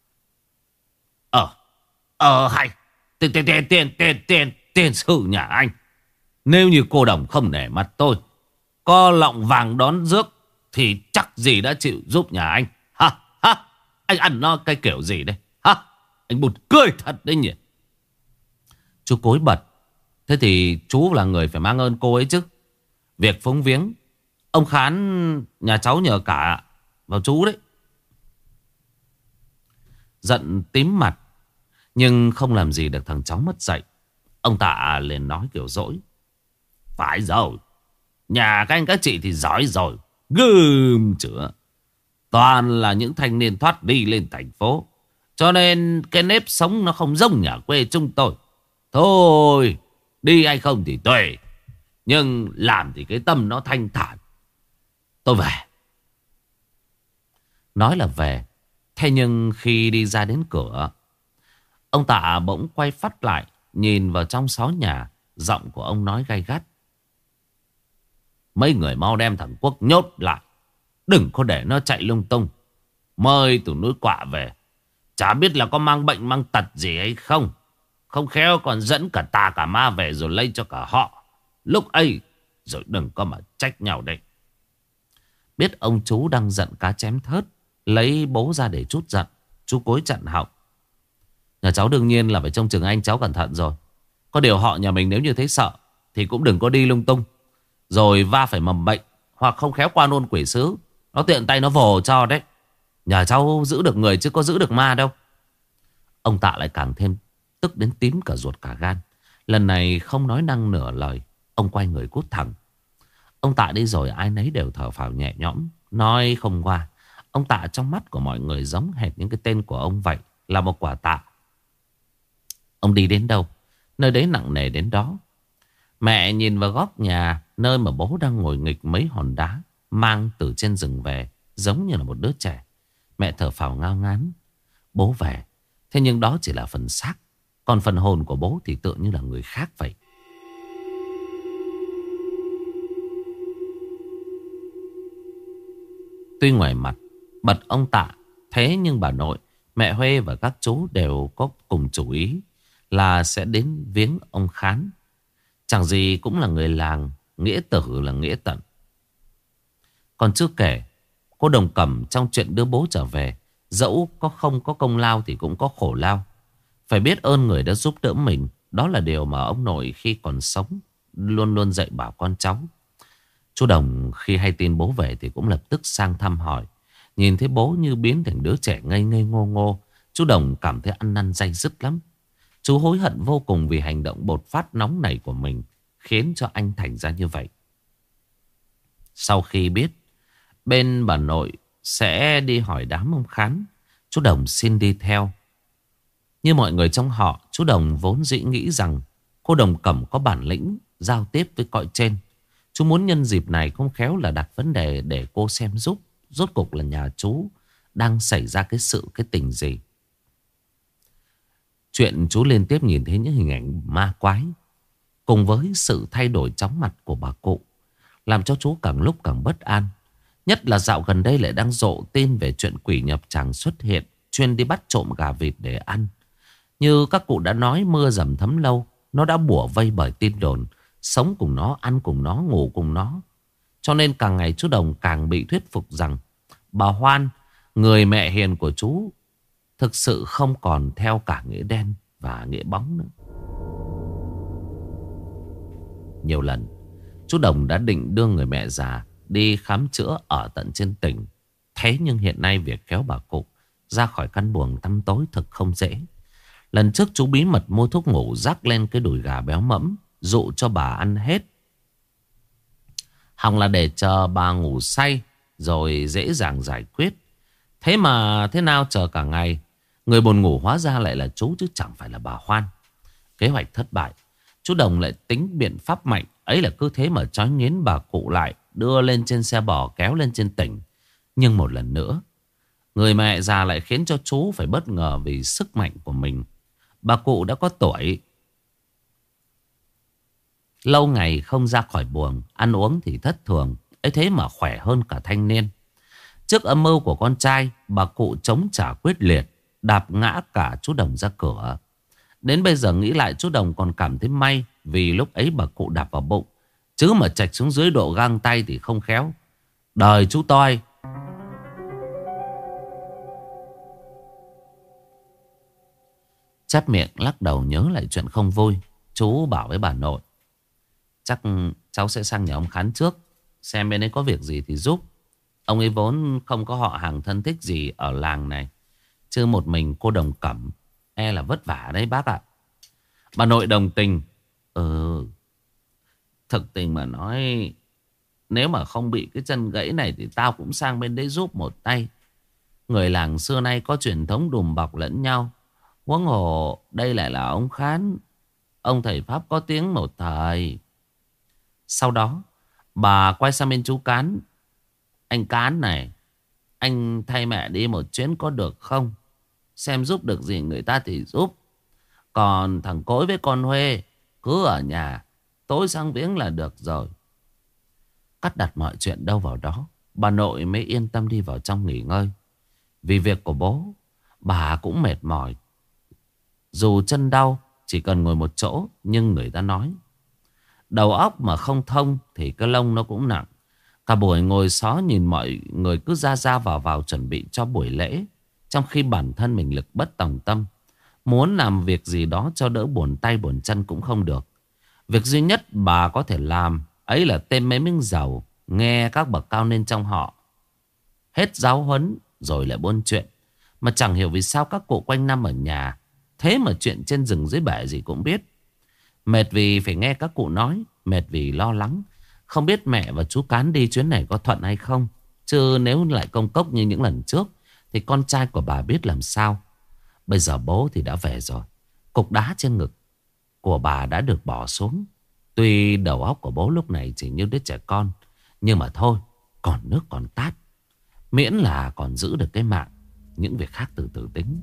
Hay tiền sự nhà anh. Nếu như cô Đồng không nể mặt tôi, có lọng vàng đón rước, thì chắc gì đã chịu giúp nhà anh. Ha ha, anh ăn nó cái kiểu gì đây? Ha, anh buồn cười thật đấy nhỉ. Chú Cối bật. Thế thì chú là người phải mang ơn cô ấy chứ. Việc phúng viếng ông Khán nhà cháu nhờ cả vào chú đấy. Giận tím mặt, nhưng không làm gì được thằng cháu mất dạy. Ông Tạ liền nói kiểu dỗi. Phải rồi, nhà các anh các chị thì giỏi rồi, gươm chữa. Toàn là những thanh niên thoát đi lên thành phố, cho nên cái nếp sống nó không giống nhà quê chúng tôi. Thôi, đi hay không thì tùy, nhưng làm thì cái tâm nó thanh thản. Tôi về. Nói là về, thế nhưng khi đi ra đến cửa, ông Tạ bỗng quay phắt lại, nhìn vào trong xó nhà. Giọng của ông nói gay gắt. Mấy người mau đem thằng Quốc nhốt lại, đừng có để nó chạy lung tung. Mời từ núi Quạ về, chả biết là có mang bệnh mang tật gì hay không. Không khéo còn dẫn cả tà cả ma về rồi lây cho cả họ. Lúc ấy rồi đừng có mà trách nhau đây. Biết ông chú đang giận cá chém thớt, lấy bố ra để trút giận, chú Cối chặn họng. Nhà cháu đương nhiên là phải trông chừng anh cháu cẩn thận rồi. Có điều họ nhà mình nếu như thấy sợ thì cũng đừng có đi lung tung, rồi va phải mầm bệnh, hoặc không khéo qua nôn quỷ sứ, nó tiện tay nó vồ cho đấy. Nhà cháu giữ được người chứ có giữ được ma đâu. Ông Tạ lại càng thêm tức đến tím cả ruột cả gan. Lần này không nói năng nửa lời, ông quay người cút thẳng. Ông Tạ đi rồi ai nấy đều thở phào nhẹ nhõm. Nói không qua, ông Tạ trong mắt của mọi người giống hệt những cái tên của ông vậy, là một quả tạ. Ông đi đến đâu, nơi đấy nặng nề đến đó. Mẹ nhìn vào góc nhà, nơi mà bố đang ngồi nghịch mấy hòn đá mang từ trên rừng về, giống như là một đứa trẻ. Mẹ thở phào ngao ngán. Bố về, thế nhưng đó chỉ là phần xác, còn phần hồn của bố thì tựa như là người khác vậy. Tuy ngoài mặt bật ông Tạ, thế nhưng bà nội, mẹ Huê và các chú đều có cùng chủ ý là sẽ đến viếng ông Khán. Chẳng gì cũng là người làng, nghĩa tử là nghĩa tận. Còn chưa kể, cô Đồng Cẩm trong chuyện đưa bố trở về, dẫu không có công lao thì cũng có khổ lao. Phải biết ơn người đã giúp đỡ mình, đó là điều mà ông nội khi còn sống luôn luôn dạy bảo con cháu. Chú Đồng khi hay tin bố về thì cũng lập tức sang thăm hỏi. Nhìn thấy bố như biến thành đứa trẻ ngây ngây ngô ngô, chú Đồng cảm thấy ăn năn day dứt lắm. Chú hối hận vô cùng vì hành động bột phát nóng này của mình, khiến cho anh thành ra như vậy. Sau khi biết bên bà nội sẽ đi hỏi đám ông Khán, chú Đồng xin đi theo. Như mọi người trong họ, chú Đồng vốn dĩ nghĩ rằng cô Đồng Cẩm có bản lĩnh giao tiếp với cõi trên. Chú muốn nhân dịp này không khéo là đặt vấn đề để cô xem giúp rốt cuộc là nhà chú đang xảy ra cái tình gì. Chuyện chú liên tiếp nhìn thấy những hình ảnh ma quái, cùng với sự thay đổi chóng mặt của bà cụ, làm cho chú càng lúc càng bất an. Nhất là dạo gần đây lại đang rộ tin về chuyện quỷ nhập tràng xuất hiện, chuyên đi bắt trộm gà vịt để ăn. Như các cụ đã nói, mưa dầm thấm lâu, nó đã bủa vây bởi tin đồn, sống cùng nó, ăn cùng nó, ngủ cùng nó. Cho nên càng ngày chú Đồng càng bị thuyết phục rằng bà Hoan, người mẹ hiền của chú, thực sự không còn theo cả nghĩa đen và nghĩa bóng nữa. Nhiều lần chú Đồng đã định đưa người mẹ già đi khám chữa ở tận trên tỉnh. Thế nhưng hiện nay việc kéo bà cụ ra khỏi căn buồng tăm tối thực không dễ. Lần trước chú bí mật mua thuốc ngủ rắc lên cái đùi gà béo mẫm, dụ cho bà ăn hết. Hòng là để chờ bà ngủ say rồi dễ dàng giải quyết. Thế mà thế nào chờ cả ngày, người buồn ngủ hóa ra lại là chú chứ chẳng phải là bà Hoan. Kế hoạch thất bại. Chú Đồng lại tính biện pháp mạnh. Ấy là cứ thế mà trói nghiến bà cụ lại, đưa lên trên xe bò kéo lên trên tỉnh. Nhưng một lần nữa, người mẹ già lại khiến cho chú phải bất ngờ vì sức mạnh của mình. Bà cụ đã có tuổi, lâu ngày không ra khỏi buồng, ăn uống thì thất thường. Ấy thế mà khỏe hơn cả thanh niên. Trước âm mưu của con trai, bà cụ chống trả quyết liệt, đạp ngã cả chú Đồng ra cửa. Đến bây giờ nghĩ lại, chú Đồng còn cảm thấy may vì lúc ấy bà cụ đạp vào bụng. Chứ mà chạch xuống dưới độ gang tay thì không khéo đời chú toi. Chép miệng lắc đầu nhớ lại chuyện không vui. Chú bảo với bà nội: chắc cháu sẽ sang nhà ông Khán trước, xem bên ấy có việc gì thì giúp. Ông ấy vốn không có họ hàng thân thích gì ở làng này, chứ một mình cô Đồng Cẩm e là vất vả đấy bác ạ. Bà nội đồng tình: thực tình mà nói, nếu mà không bị cái chân gãy này thì tao cũng sang bên đấy giúp một tay. Người làng xưa nay có truyền thống đùm bọc lẫn nhau. Huống hồ đây lại là ông Khán, ông thầy Pháp có tiếng một thời. Sau đó bà quay sang bên chú Cán: anh Cán này, anh thay mẹ đi một chuyến có được không? Xem giúp được gì người ta thì giúp. Còn thằng Cối với con Huê cứ ở nhà, tối sang viếng là được rồi. Cắt đặt mọi chuyện đâu vào đó, bà nội mới yên tâm đi vào trong nghỉ ngơi. Vì việc của bố, bà cũng mệt mỏi. Dù chân đau, chỉ cần ngồi một chỗ, nhưng người ta nói đầu óc mà không thông thì cái lông nó cũng nặng. Cả buổi ngồi xó nhìn mọi người cứ ra ra vào chuẩn bị cho buổi lễ, trong khi bản thân mình lực bất tòng tâm. Muốn làm việc gì đó cho đỡ buồn tay buồn chân cũng không được. Việc duy nhất bà có thể làm ấy là tên mấy miếng dầu, nghe các bậc cao nên trong họ hết giáo huấn rồi lại buôn chuyện. Mà chẳng hiểu vì sao các cụ quanh năm ở nhà, thế mà chuyện trên rừng dưới bể gì cũng biết. Mệt vì phải nghe các cụ nói, mệt vì lo lắng không biết mẹ và chú Cán đi chuyến này có thuận hay không. Chứ nếu lại công cốc như những lần trước thì con trai của bà biết làm sao. Bây giờ bố thì đã về rồi, cục đá trên ngực của bà đã được bỏ xuống. Tuy đầu óc của bố lúc này chỉ như đứa trẻ con, nhưng mà thôi, còn nước còn tát. Miễn là còn giữ được cái mạng, những việc khác từ từ tính.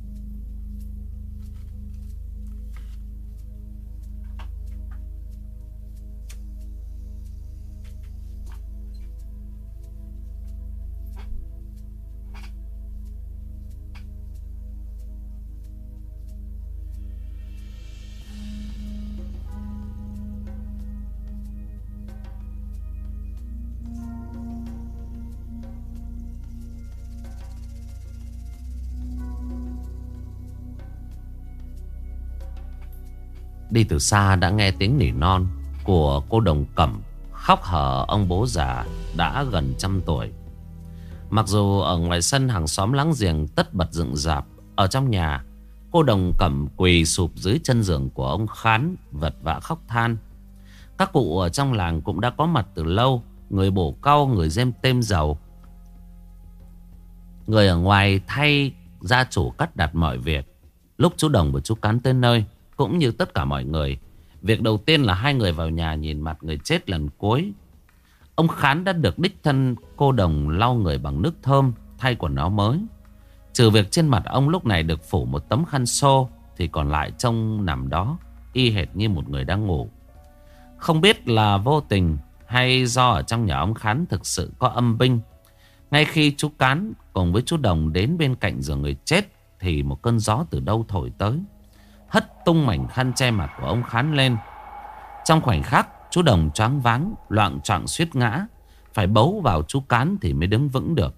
Đi từ xa đã nghe tiếng nỉ non của cô Đồng Cẩm khóc hở ông bố già đã gần 100 tuổi. Mặc dù ở ngoài sân hàng xóm láng giềng tất bật dựng rạp, ở trong nhà cô Đồng Cẩm quỳ sụp dưới chân giường của ông Khán, vật vã khóc than. Các cụ ở trong làng cũng đã có mặt từ lâu, người bổ cau, người rêm têm dầu. Người ở ngoài thay gia chủ cắt đặt mọi việc. Lúc chú Đồng và chú Cán tới nơi, cũng như tất cả mọi người, việc đầu tiên là hai người vào nhà nhìn mặt người chết lần cuối. Ông Khán đã được đích thân cô Đồng lau người bằng nước thơm, thay quần áo mới. Trừ việc trên mặt ông lúc này được phủ một tấm khăn xô, thì còn lại trông nằm đó y hệt như một người đang ngủ. Không biết là vô tình hay do ở trong nhà ông Khán thực sự có âm binh. Ngay khi chú Cán cùng với chú Đồng đến bên cạnh giường người chết, thì một cơn gió từ đâu thổi tới, hất tung mảnh khăn che mặt của ông Khán lên. Trong khoảnh khắc, chú Đồng choáng váng, loạng choạng suýt ngã. phải bấu vào chú Cán thì mới đứng vững được.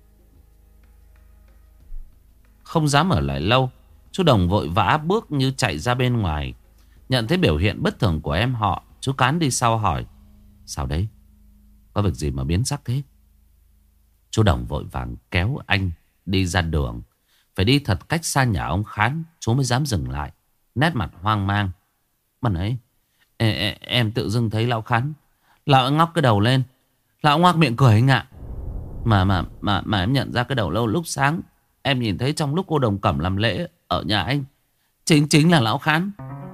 Không dám ở lại lâu, chú Đồng vội vã bước như chạy ra bên ngoài. Nhận thấy biểu hiện bất thường của em họ, chú Cán đi sau hỏi: sao đấy? Có việc gì mà biến sắc thế? Chú Đồng vội vàng kéo anh đi ra đường. Phải đi thật cách xa nhà ông Khán, chú mới dám dừng lại, nét mặt hoang mang. Mà ấy, em tự dưng thấy lão Khán, lão ngóc cái đầu lên, lão ngoác miệng cười anh ạ. Mà em nhận ra cái đầu lâu lúc sáng em nhìn thấy trong lúc cô Đồng Cẩm làm lễ ở nhà anh, chính là lão Khán.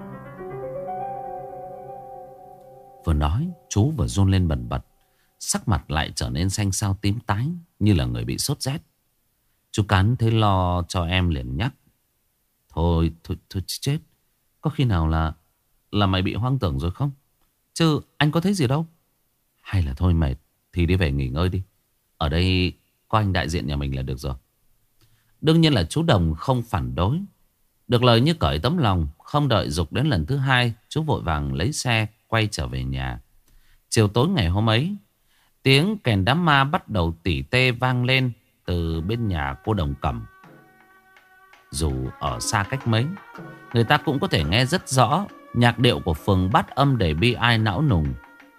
Vừa nói chú vừa run lên bần bật, sắc mặt lại trở nên xanh xao tím tái, như là người bị sốt rét. Chú Cán thấy lo cho em liền nhắc: Thôi chết, có khi nào là mày bị hoang tưởng rồi không? Chứ anh có thấy gì đâu. Hay là thôi mệt thì đi về nghỉ ngơi đi, ở đây có anh đại diện nhà mình là được rồi. Đương nhiên là chú Đồng không phản đối. Được lời như cởi tấm lòng, không đợi giục đến lần thứ hai, chú vội vàng lấy xe quay trở về nhà. Chiều tối ngày hôm ấy, tiếng kèn đám ma bắt đầu tỉ tê vang lên từ bên nhà cô Đồng Cẩm. Dù ở xa cách mấy, người ta cũng có thể nghe rất rõ nhạc điệu của phường Bát Âm đầy bi ai não nùng.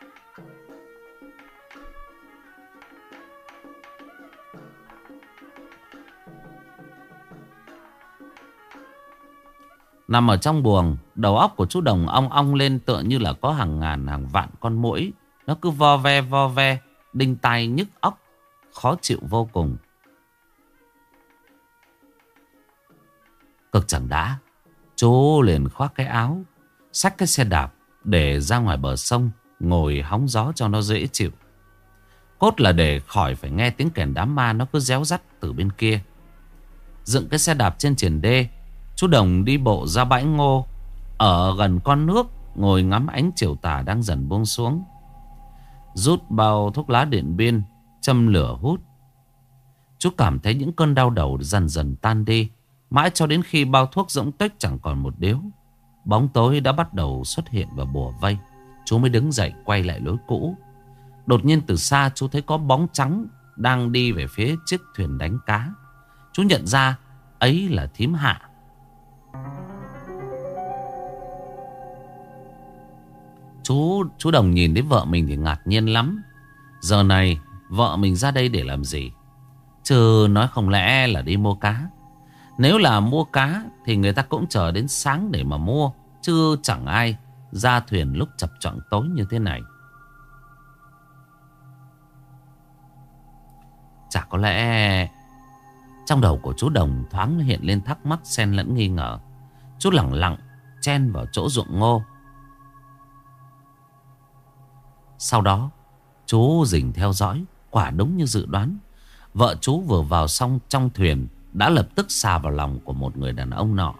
Nằm ở trong buồng, đầu óc của chú Đồng ong ong lên tựa như là có hàng ngàn hàng vạn con muỗi. Nó cứ vo ve, đinh tai nhức óc, khó chịu vô cùng. Cực chẳng đã, chú liền khoác cái áo, xách cái xe đạp để ra ngoài bờ sông, ngồi hóng gió cho nó dễ chịu. Cốt là để khỏi phải nghe tiếng kèn đám ma nó cứ réo rắt từ bên kia. Dựng cái xe đạp trên triền đê, chú Đồng đi bộ ra bãi ngô ở gần con nước, ngồi ngắm ánh chiều tà đang dần buông xuống. Rút bao thuốc lá điện biên, châm lửa hút. Chú cảm thấy những cơn đau đầu dần dần tan đi, mãi cho đến khi bao thuốc rỗng tuếch chẳng còn một điếu. Bóng tối đã bắt đầu xuất hiện và bùa vây. Chú mới đứng dậy quay lại lối cũ. Đột nhiên từ xa chú thấy có bóng trắng đang đi về phía chiếc thuyền đánh cá. Chú nhận ra ấy là thím Hạ. Chú Đồng nhìn đến vợ mình thì ngạc nhiên lắm. Giờ này vợ mình ra đây để làm gì? Chứ nói không lẽ là đi mua cá. Nếu là mua cá thì người ta cũng chờ đến sáng để mà mua, chứ chẳng ai ra thuyền lúc chập choạng tối như thế này. Chả có lẽ... Trong đầu của chú Đồng thoáng hiện lên thắc mắc xen lẫn nghi ngờ. Chú lẳng lặng chen vào chỗ ruộng ngô. Sau đó chú rình theo dõi. Quả đúng như dự đoán, vợ chú vừa vào xong trong thuyền đã lập tức xà vào lòng của một người đàn ông nọ.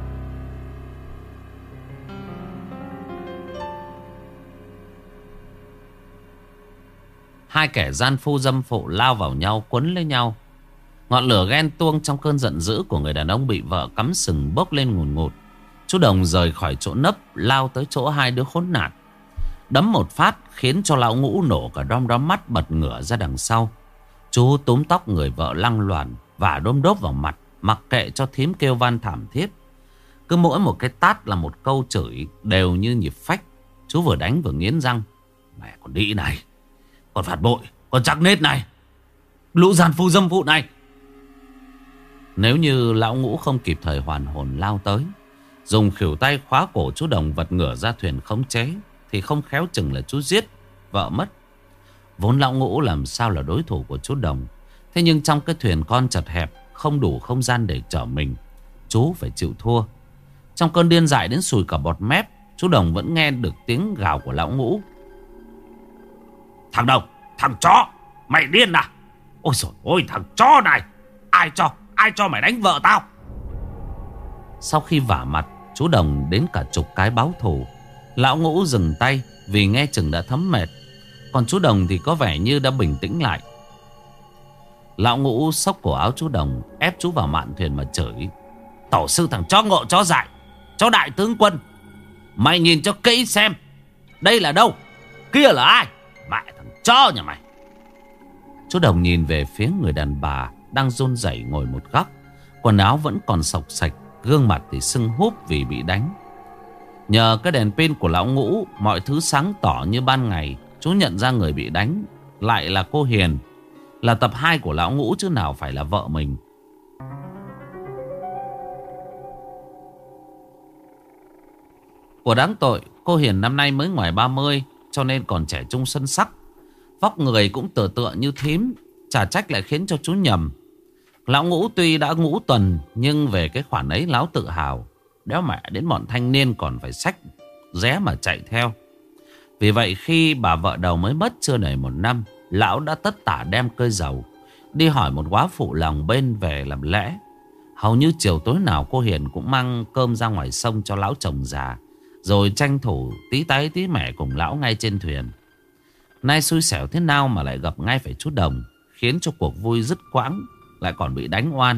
Hai kẻ gian phu dâm phụ lao vào nhau, quấn lấy nhau. Ngọn lửa ghen tuông trong cơn giận dữ của người đàn ông bị vợ cắm sừng bốc lên ngùn ngụt. Chú Đồng rời khỏi chỗ nấp, lao tới chỗ hai đứa khốn nạn, đấm một phát khiến cho lão Ngũ nổ cả đom đóm mắt, bật ngửa ra đằng sau. Chú túm tóc người vợ lăng loàn và đôm đốp vào mặt, mặc kệ cho thím kêu van thảm thiết. Cứ mỗi một cái tát là một câu chửi đều như nhịp phách. Chú vừa đánh vừa nghiến răng: mẹ con đĩ này, con phạt bội, con chắc nết này, lũ gian phu dâm phụ này. Nếu như lão Ngũ không kịp thời hoàn hồn lao tới, dùng khuỷu tay khóa cổ chú Đồng vật ngửa ra thuyền khống chế, thì không khéo chừng là chú giết vợ mất. Vốn lão Ngũ làm sao là đối thủ của chú Đồng. Thế nhưng trong cái thuyền con chật hẹp, không đủ không gian để chở mình, chú phải chịu thua. Trong cơn điên dại đến sùi cả bọt mép, chú Đồng vẫn nghe được tiếng gào của lão Ngũ: thằng Đồng, thằng chó, mày điên à? Ôi dồi ôi, thằng chó này, ai cho mày đánh vợ tao? Sau khi vả mặt chú Đồng đến cả chục cái báo thù, lão Ngũ dừng tay vì nghe chừng đã thấm mệt. Còn chú Đồng thì có vẻ như đã bình tĩnh lại. Lão Ngũ xốc cổ áo chú Đồng, ép chú vào mạn thuyền mà chửi: tổ sư thằng chó ngộ chó dại, chó đại tướng quân, mày nhìn cho kỹ xem đây là đâu, kia là ai? Mẹ thằng chó nhà mày, Chú Đồng nhìn về phía người đàn bà đang run rẩy ngồi một góc. Quần áo vẫn còn xộc xạch, gương mặt thì sưng húp vì bị đánh. Nhờ cái đèn pin của lão Ngũ, mọi thứ sáng tỏ như ban ngày. Chú nhận ra người bị đánh lại là cô Hiền, là tập 2 của lão Ngũ chứ nào phải là vợ mình. Của đáng tội, cô Hiền năm nay mới ngoài 30, cho nên còn trẻ trung xuân sắc. Vóc người cũng tựa tựa như thím, chả trách lại khiến cho chú nhầm. Lão Ngũ tuy đã ngũ tuần, nhưng về cái khoản ấy lão tự hào. Đéo mẹ đến bọn thanh niên còn phải xách ré mà chạy theo. Vì vậy khi bà vợ đầu mới mất chưa đầy 1 năm, lão đã tất tả đem cơi dầu đi hỏi một góa phụ lòng bên về làm lễ. Hầu như chiều tối nào cô Hiền cũng mang cơm ra ngoài sông cho lão chồng già, rồi tranh thủ tí tái tí mẹ cùng lão ngay trên thuyền. Nay xui xẻo thế nào mà lại gặp ngay phải chú Đồng, khiến cho cuộc vui dứt quãng, lại còn bị đánh oan.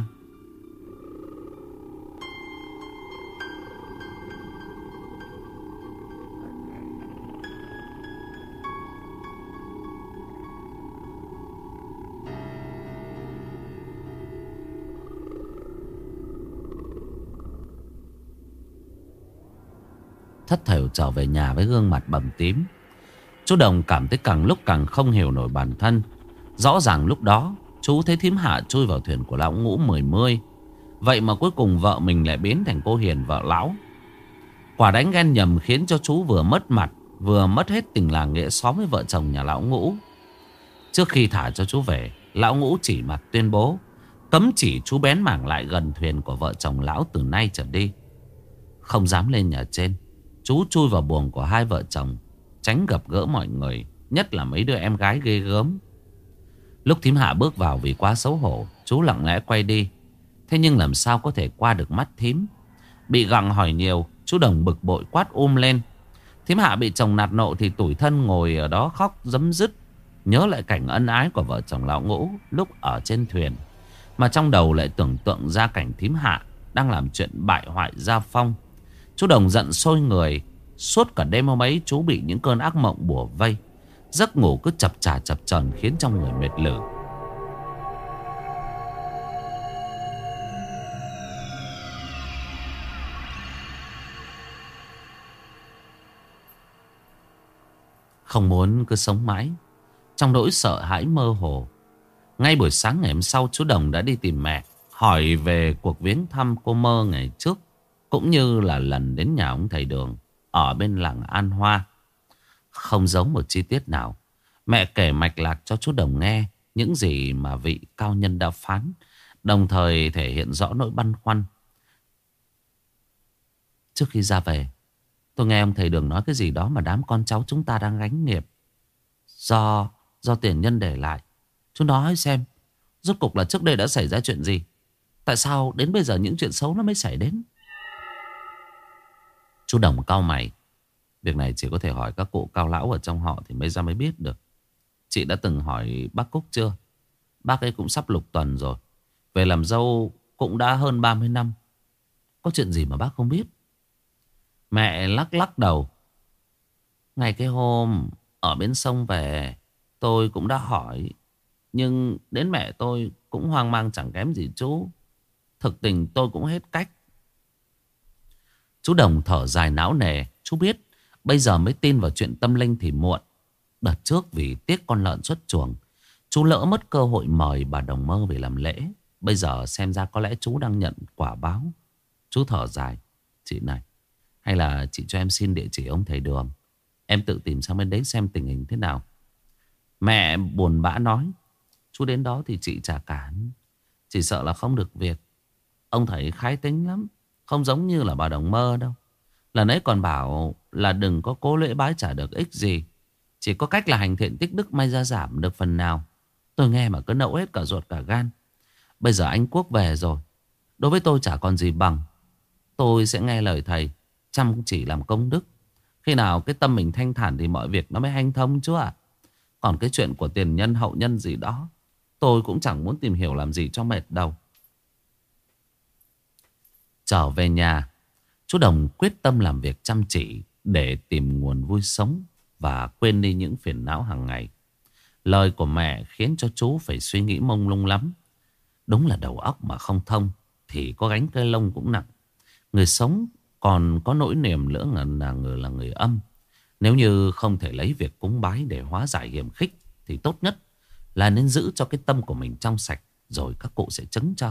Thất thểu trở về nhà với gương mặt bầm tím. Chú Đồng cảm thấy càng lúc càng không hiểu nổi bản thân. Rõ ràng lúc đó chú thấy thím Hạ chui vào thuyền của lão Ngũ 10. Vậy mà cuối cùng vợ mình lại biến thành cô Hiền vợ lão. Quả đánh ghen nhầm khiến cho chú vừa mất mặt, vừa mất hết tình làng nghĩa xóm với vợ chồng nhà lão Ngũ. Trước khi thả cho chú về, lão Ngũ chỉ mặt tuyên bố cấm chỉ chú bén mảng lại gần thuyền của vợ chồng lão từ nay trở đi. Không dám lên nhà trên, chú chui vào buồng của hai vợ chồng, tránh gặp gỡ mọi người, nhất là mấy đứa em gái ghê gớm. Lúc thím Hạ bước vào vì quá xấu hổ, chú lặng lẽ quay đi. Thế nhưng làm sao có thể qua được mắt thím. Bị gặng hỏi nhiều, chú Đồng bực bội quát lên. Thím Hạ bị chồng nạt nộ thì tủi thân ngồi ở đó khóc rấm rứt, nhớ lại cảnh ân ái của vợ chồng lão Ngũ lúc ở trên thuyền, mà trong đầu lại tưởng tượng ra cảnh thím Hạ đang làm chuyện bại hoại gia phong. Chú Đồng giận sôi người. Suốt cả đêm hôm ấy chú bị những cơn ác mộng bủa vây. Giấc ngủ cứ chập chờn khiến trong người mệt lử. Không muốn cứ sống mãi trong nỗi sợ hãi mơ hồ. Ngay buổi sáng ngày hôm sau, chú Đồng đã đi tìm mẹ, hỏi về cuộc viếng thăm cô Mơ ngày trước, cũng như là lần đến nhà ông thầy Đường ở bên làng An Hoa. Không giấu một chi tiết nào, mẹ kể mạch lạc cho chú Đồng nghe những gì mà vị cao nhân đã phán, đồng thời thể hiện rõ nỗi băn khoăn. Trước khi ra về, tôi nghe ông thầy Đường nói cái gì đó mà đám con cháu chúng ta đang gánh nghiệp do tiền nhân để lại. Chú nói xem, rốt cục là trước đây đã xảy ra chuyện gì? Tại sao đến bây giờ những chuyện xấu nó mới xảy đến? Chú Đồng cau mày. Việc này chỉ có thể hỏi các cụ cao lão ở trong họ thì mới biết được. Chị đã từng hỏi bác Cúc chưa? Bác ấy cũng sắp lục tuần rồi. Về làm dâu cũng đã hơn 30 năm. Có chuyện gì mà bác không biết? Mẹ lắc đầu. Ngày cái hôm ở bên sông về, tôi cũng đã hỏi. Nhưng đến mẹ tôi cũng hoang mang chẳng kém gì chú. Thực tình tôi cũng hết cách. Chú Đồng thở dài não nề. Chú biết bây giờ mới tin vào chuyện tâm linh thì muộn. Đợt trước vì tiếc con lợn xuất chuồng, chú lỡ mất cơ hội mời bà Đồng Mơ về làm lễ. Bây giờ xem ra có lẽ chú đang nhận quả báo. Chú thở dài. Chị này, hay là chị cho em xin địa chỉ ông thầy Đường, em tự tìm sang bên đấy xem tình hình thế nào. Mẹ buồn bã nói. Chú đến đó thì chị chả cản, chỉ sợ là không được việc. Ông thầy khái tính lắm, không giống như là bà Đồng Mơ đâu. Lần ấy còn bảo là đừng có cố lễ bái chả được ích gì, chỉ có cách là hành thiện tích đức may ra giảm được phần nào. Tôi nghe mà cứ nẫu hết cả ruột cả gan. Bây giờ anh Quốc về rồi, đối với tôi chả còn gì bằng. Tôi sẽ nghe lời thầy, chăm chỉ làm công đức. Khi nào cái tâm mình thanh thản thì mọi việc nó mới hanh thông chứ ạ. Còn cái chuyện của tiền nhân hậu nhân gì đó, tôi cũng chẳng muốn tìm hiểu làm gì cho mệt đầu. Trở về nhà, chú Đồng quyết tâm làm việc chăm chỉ để tìm nguồn vui sống và quên đi những phiền não hàng ngày. Lời của mẹ khiến cho chú phải suy nghĩ mông lung lắm. Đúng là đầu óc mà không thông thì có gánh cái lông cũng nặng. Người sống còn có nỗi niềm nữa là người âm. Nếu như không thể lấy việc cúng bái để hóa giải hiềm khích thì tốt nhất là nên giữ cho cái tâm của mình trong sạch, rồi các cụ sẽ chứng cho.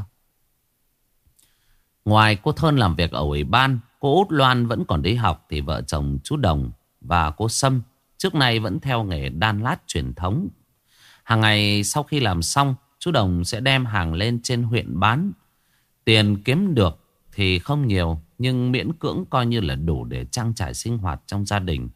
Ngoài cô Thơn làm việc ở ủy ban, cô Út Loan vẫn còn đi học, thì vợ chồng chú Đồng và cô Sâm trước nay vẫn theo nghề đan lát truyền thống. Hàng ngày sau khi làm xong, chú Đồng sẽ đem hàng lên trên huyện bán. Tiền kiếm được thì không nhiều, nhưng miễn cưỡng coi như là đủ để trang trải sinh hoạt trong gia đình.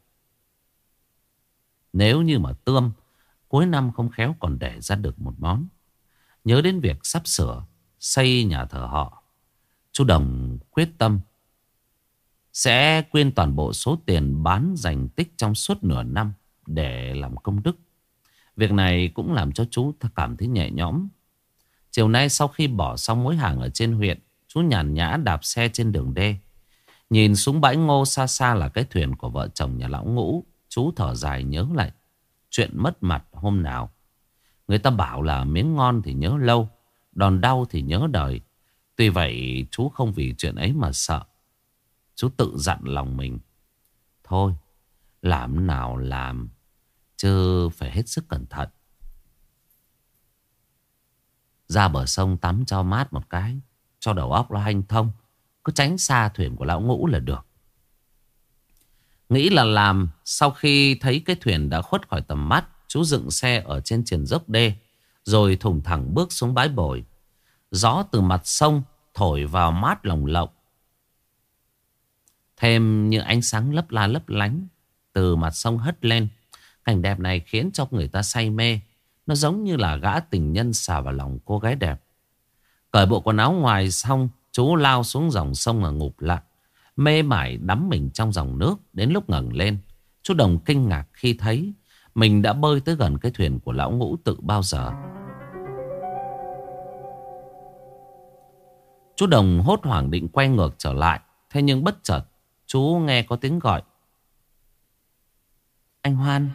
Nếu như mà tươm, cuối năm không khéo còn để ra được một món. Nhớ đến việc sắp sửa xây nhà thờ họ, chú Đồng quyết tâm sẽ quyên toàn bộ số tiền bán dành tích trong suốt nửa năm để làm công đức. Việc này cũng làm cho chú cảm thấy nhẹ nhõm. Chiều nay sau khi bỏ xong mối hàng ở trên huyện, chú nhàn nhã đạp xe trên đường đê. Nhìn xuống bãi ngô xa xa là cái thuyền của vợ chồng nhà lão Ngũ, chú thở dài nhớ lại chuyện mất mặt hôm nào. Người ta bảo là miếng ngon thì nhớ lâu, đòn đau thì nhớ đời. Tuy vậy chú không vì chuyện ấy mà sợ. Chú tự dặn lòng mình, thôi làm nào làm, chứ phải hết sức cẩn thận. Ra bờ sông tắm cho mát một cái, cho đầu óc nó hanh thông. Cứ tránh xa thuyền của lão Ngũ là được. Nghĩ là làm. Sau khi thấy cái thuyền đã khuất khỏi tầm mắt, chú dựng xe ở trên triền dốc đê, rồi thùng thẳng bước xuống bãi bồi. Gió từ mặt sông thổi vào mát lồng lộng, thêm những ánh sáng lấp la lấp lánh từ mặt sông hất lên. Cảnh đẹp này khiến cho người ta say mê. Nó giống như là gã tình nhân xà vào lòng cô gái đẹp. Cởi bộ quần áo ngoài xong, chú lao xuống dòng sông mà ngụp lặn, mê mải đắm mình trong dòng nước. Đến lúc ngẩng lên, chú Đồng kinh ngạc khi thấy mình đã bơi tới gần cái thuyền của lão Ngũ từ bao giờ. Chú Đồng hốt hoảng định quay ngược trở lại, thế nhưng bất chợt chú nghe có tiếng gọi. Anh Hoan.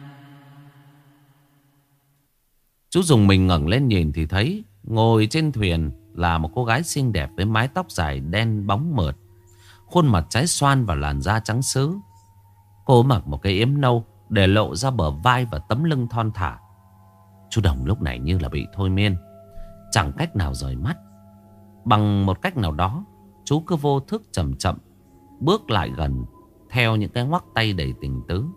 Chú dùng mình ngẩng lên nhìn thì thấy ngồi trên thuyền là một cô gái xinh đẹp với mái tóc dài đen bóng mượt, khuôn mặt trái xoan và làn da trắng sứ. Cô mặc một cái yếm nâu để lộ ra bờ vai và tấm lưng thon thả. Chú Đồng lúc này như là bị thôi miên, chẳng cách nào rời mắt. Bằng một cách nào đó, chú cứ vô thức chậm chậm bước lại gần, theo những cái ngoắc tay đầy tình tứ.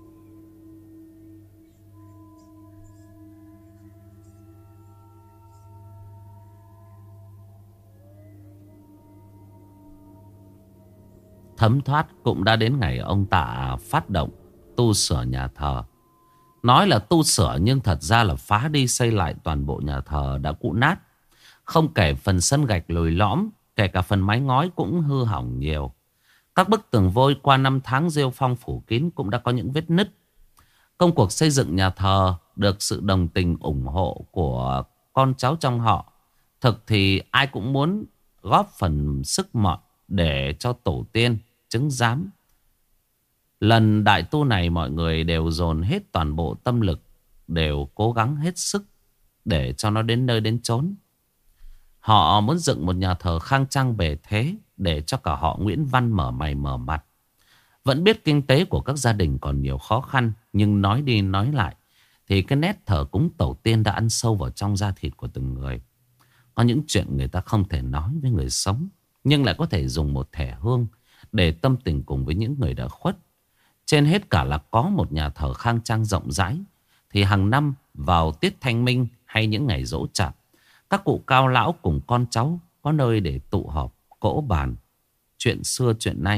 Thấm thoát cũng đã đến ngày ông Tạ phát động tu sửa nhà thờ. Nói là tu sửa nhưng thật ra là phá đi xây lại toàn bộ nhà thờ đã cũ nát. Không kể phần sân gạch lồi lõm, kể cả phần mái ngói cũng hư hỏng nhiều. Các bức tường vôi qua năm tháng rêu phong phủ kín cũng đã có những vết nứt. Công cuộc xây dựng nhà thờ được sự đồng tình ủng hộ của con cháu trong họ. Thực thì ai cũng muốn góp phần sức mọn để cho tổ tiên chứng giám. Lần đại tu này mọi người đều dồn hết toàn bộ tâm lực, đều cố gắng hết sức để cho nó đến nơi đến chốn. Họ muốn dựng một nhà thờ khang trang bề thế để cho cả họ Nguyễn Văn mở mày mở mặt. Vẫn biết kinh tế của các gia đình còn nhiều khó khăn, nhưng nói đi nói lại thì cái nét thờ cúng tổ tiên đã ăn sâu vào trong da thịt của từng người. Có những chuyện người ta không thể nói với người sống, nhưng lại có thể dùng một thẻ hương để tâm tình cùng với những người đã khuất. Trên hết cả là có một nhà thờ khang trang rộng rãi, thì hàng năm vào tiết Thanh Minh hay những ngày giỗ chạp, các cụ cao lão cùng con cháu có nơi để tụ họp, cỗ bàn chuyện xưa chuyện nay.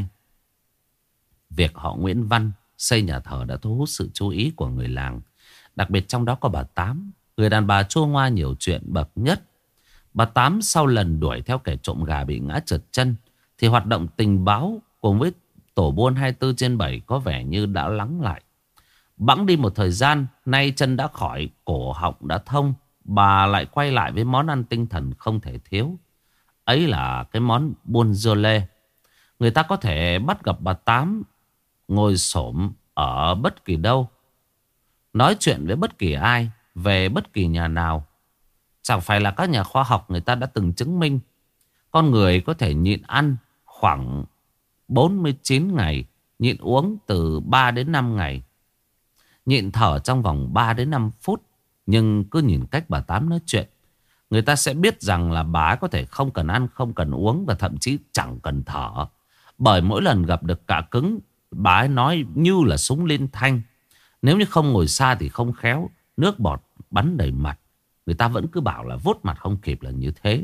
Việc họ Nguyễn Văn xây nhà thờ đã thu hút sự chú ý của người làng. Đặc biệt trong đó có bà Tám, người đàn bà chua ngoa nhiều chuyện bậc nhất. Bà Tám sau lần đuổi theo kẻ trộm gà bị ngã trượt chân, thì hoạt động tình báo cùng với tổ buôn 24/7 có vẻ như đã lắng lại. Bẵng đi một thời gian, nay chân đã khỏi, cổ họng đã thông, bà lại quay lại với món ăn tinh thần không thể thiếu. Ấy là cái món buôn dưa lê. Người ta có thể bắt gặp bà Tám ngồi xổm ở bất kỳ đâu, nói chuyện với bất kỳ ai, về bất kỳ nhà nào. Chẳng phải là các nhà khoa học người ta đã từng chứng minh con người có thể nhịn ăn khoảng 49 ngày, nhịn uống từ 3 đến 5 ngày, nhịn thở trong vòng 3 đến 5 phút. Nhưng cứ nhìn cách bà Tám nói chuyện, người ta sẽ biết rằng là bà ấy có thể không cần ăn, không cần uống và thậm chí chẳng cần thở. Bởi mỗi lần gặp được cạ cứng, bà ấy nói như là súng liên thanh. Nếu như không ngồi xa thì không khéo nước bọt bắn đầy mặt. Người ta vẫn cứ bảo là vuốt mặt không kịp là như thế.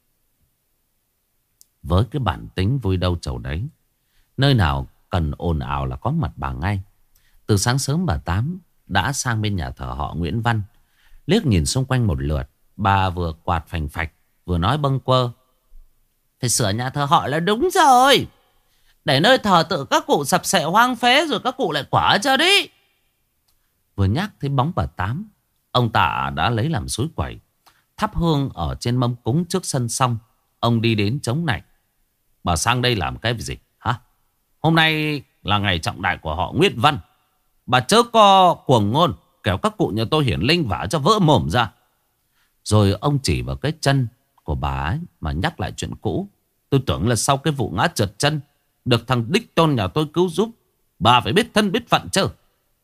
Với cái bản tính vui đâu chầu đấy, nơi nào cần ồn ào là có mặt bà ngay. Từ sáng sớm bà Tám đã sang bên nhà thờ họ Nguyễn Văn. Liếc nhìn xung quanh một lượt, bà vừa quạt phành phạch vừa nói bâng quơ: phải sửa nhà thờ họ là đúng rồi. Để nơi thờ tự các cụ sập sệ hoang phế rồi các cụ lại quả cho đi. Vừa nhắc thấy bóng bà Tám, ông Tạ đã lấy làm suối quẩy, thắp hương ở trên mâm cúng trước sân xong. Ông đi đến chống nạnh: bà sang đây làm cái gì hả? Hôm nay là ngày trọng đại của họ Nguyễn Văn. Bà chớ có cuồng ngôn, kéo các cụ nhà tôi hiển linh vả cho vỡ mồm ra. Rồi ông chỉ vào cái chân của bà ấy mà nhắc lại chuyện cũ. Tôi tưởng là sau cái vụ ngã trượt chân được thằng đích tôn nhà tôi cứu giúp, bà phải biết thân biết phận chứ.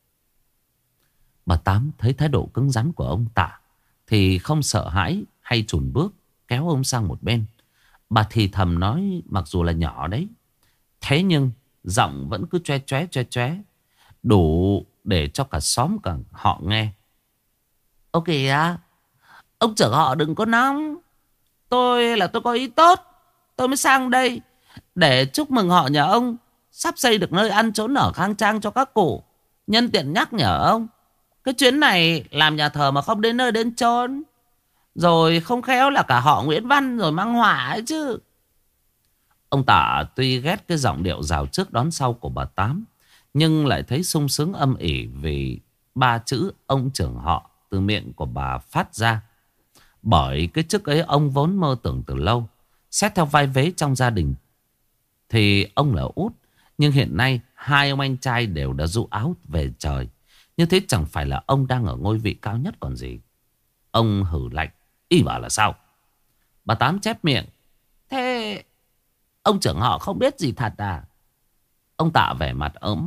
Bà Tám thấy thái độ cứng rắn của ông Tạ thì không sợ hãi hay chùn bước, kéo ông sang một bên. Bà thì thầm nói mặc dù là nhỏ đấy, thế nhưng giọng vẫn cứ choe choe, đủ để cho cả xóm cả họ nghe. Ô kìa, ông trưởng họ đừng có nóng. Tôi có ý tốt, tôi mới sang đây để chúc mừng họ nhà ông sắp xây được nơi ăn trốn ở khang trang cho các cụ. Nhân tiện nhắc nhở ông, cái chuyến này làm nhà thờ mà không đến nơi đến chốn, rồi không khéo là cả họ Nguyễn Văn rồi mang họa ấy chứ. Ông Tạ tuy ghét cái giọng điệu rào trước đón sau của bà Tám, nhưng lại thấy sung sướng âm ỉ vì 3 chữ ông trưởng họ từ miệng của bà phát ra. Bởi cái chức ấy ông vốn mơ tưởng từ lâu. Xét theo vai vế trong gia đình thì ông là út, nhưng hiện nay hai ông anh trai đều đã ru áo về trời. Như thế chẳng phải là ông đang ở ngôi vị cao nhất còn gì. Ông hử lạnh: ý bảo là sao? Bà Tám chép miệng: thế ông trưởng họ không biết gì thật à? Ông Tạ vẻ mặt ớm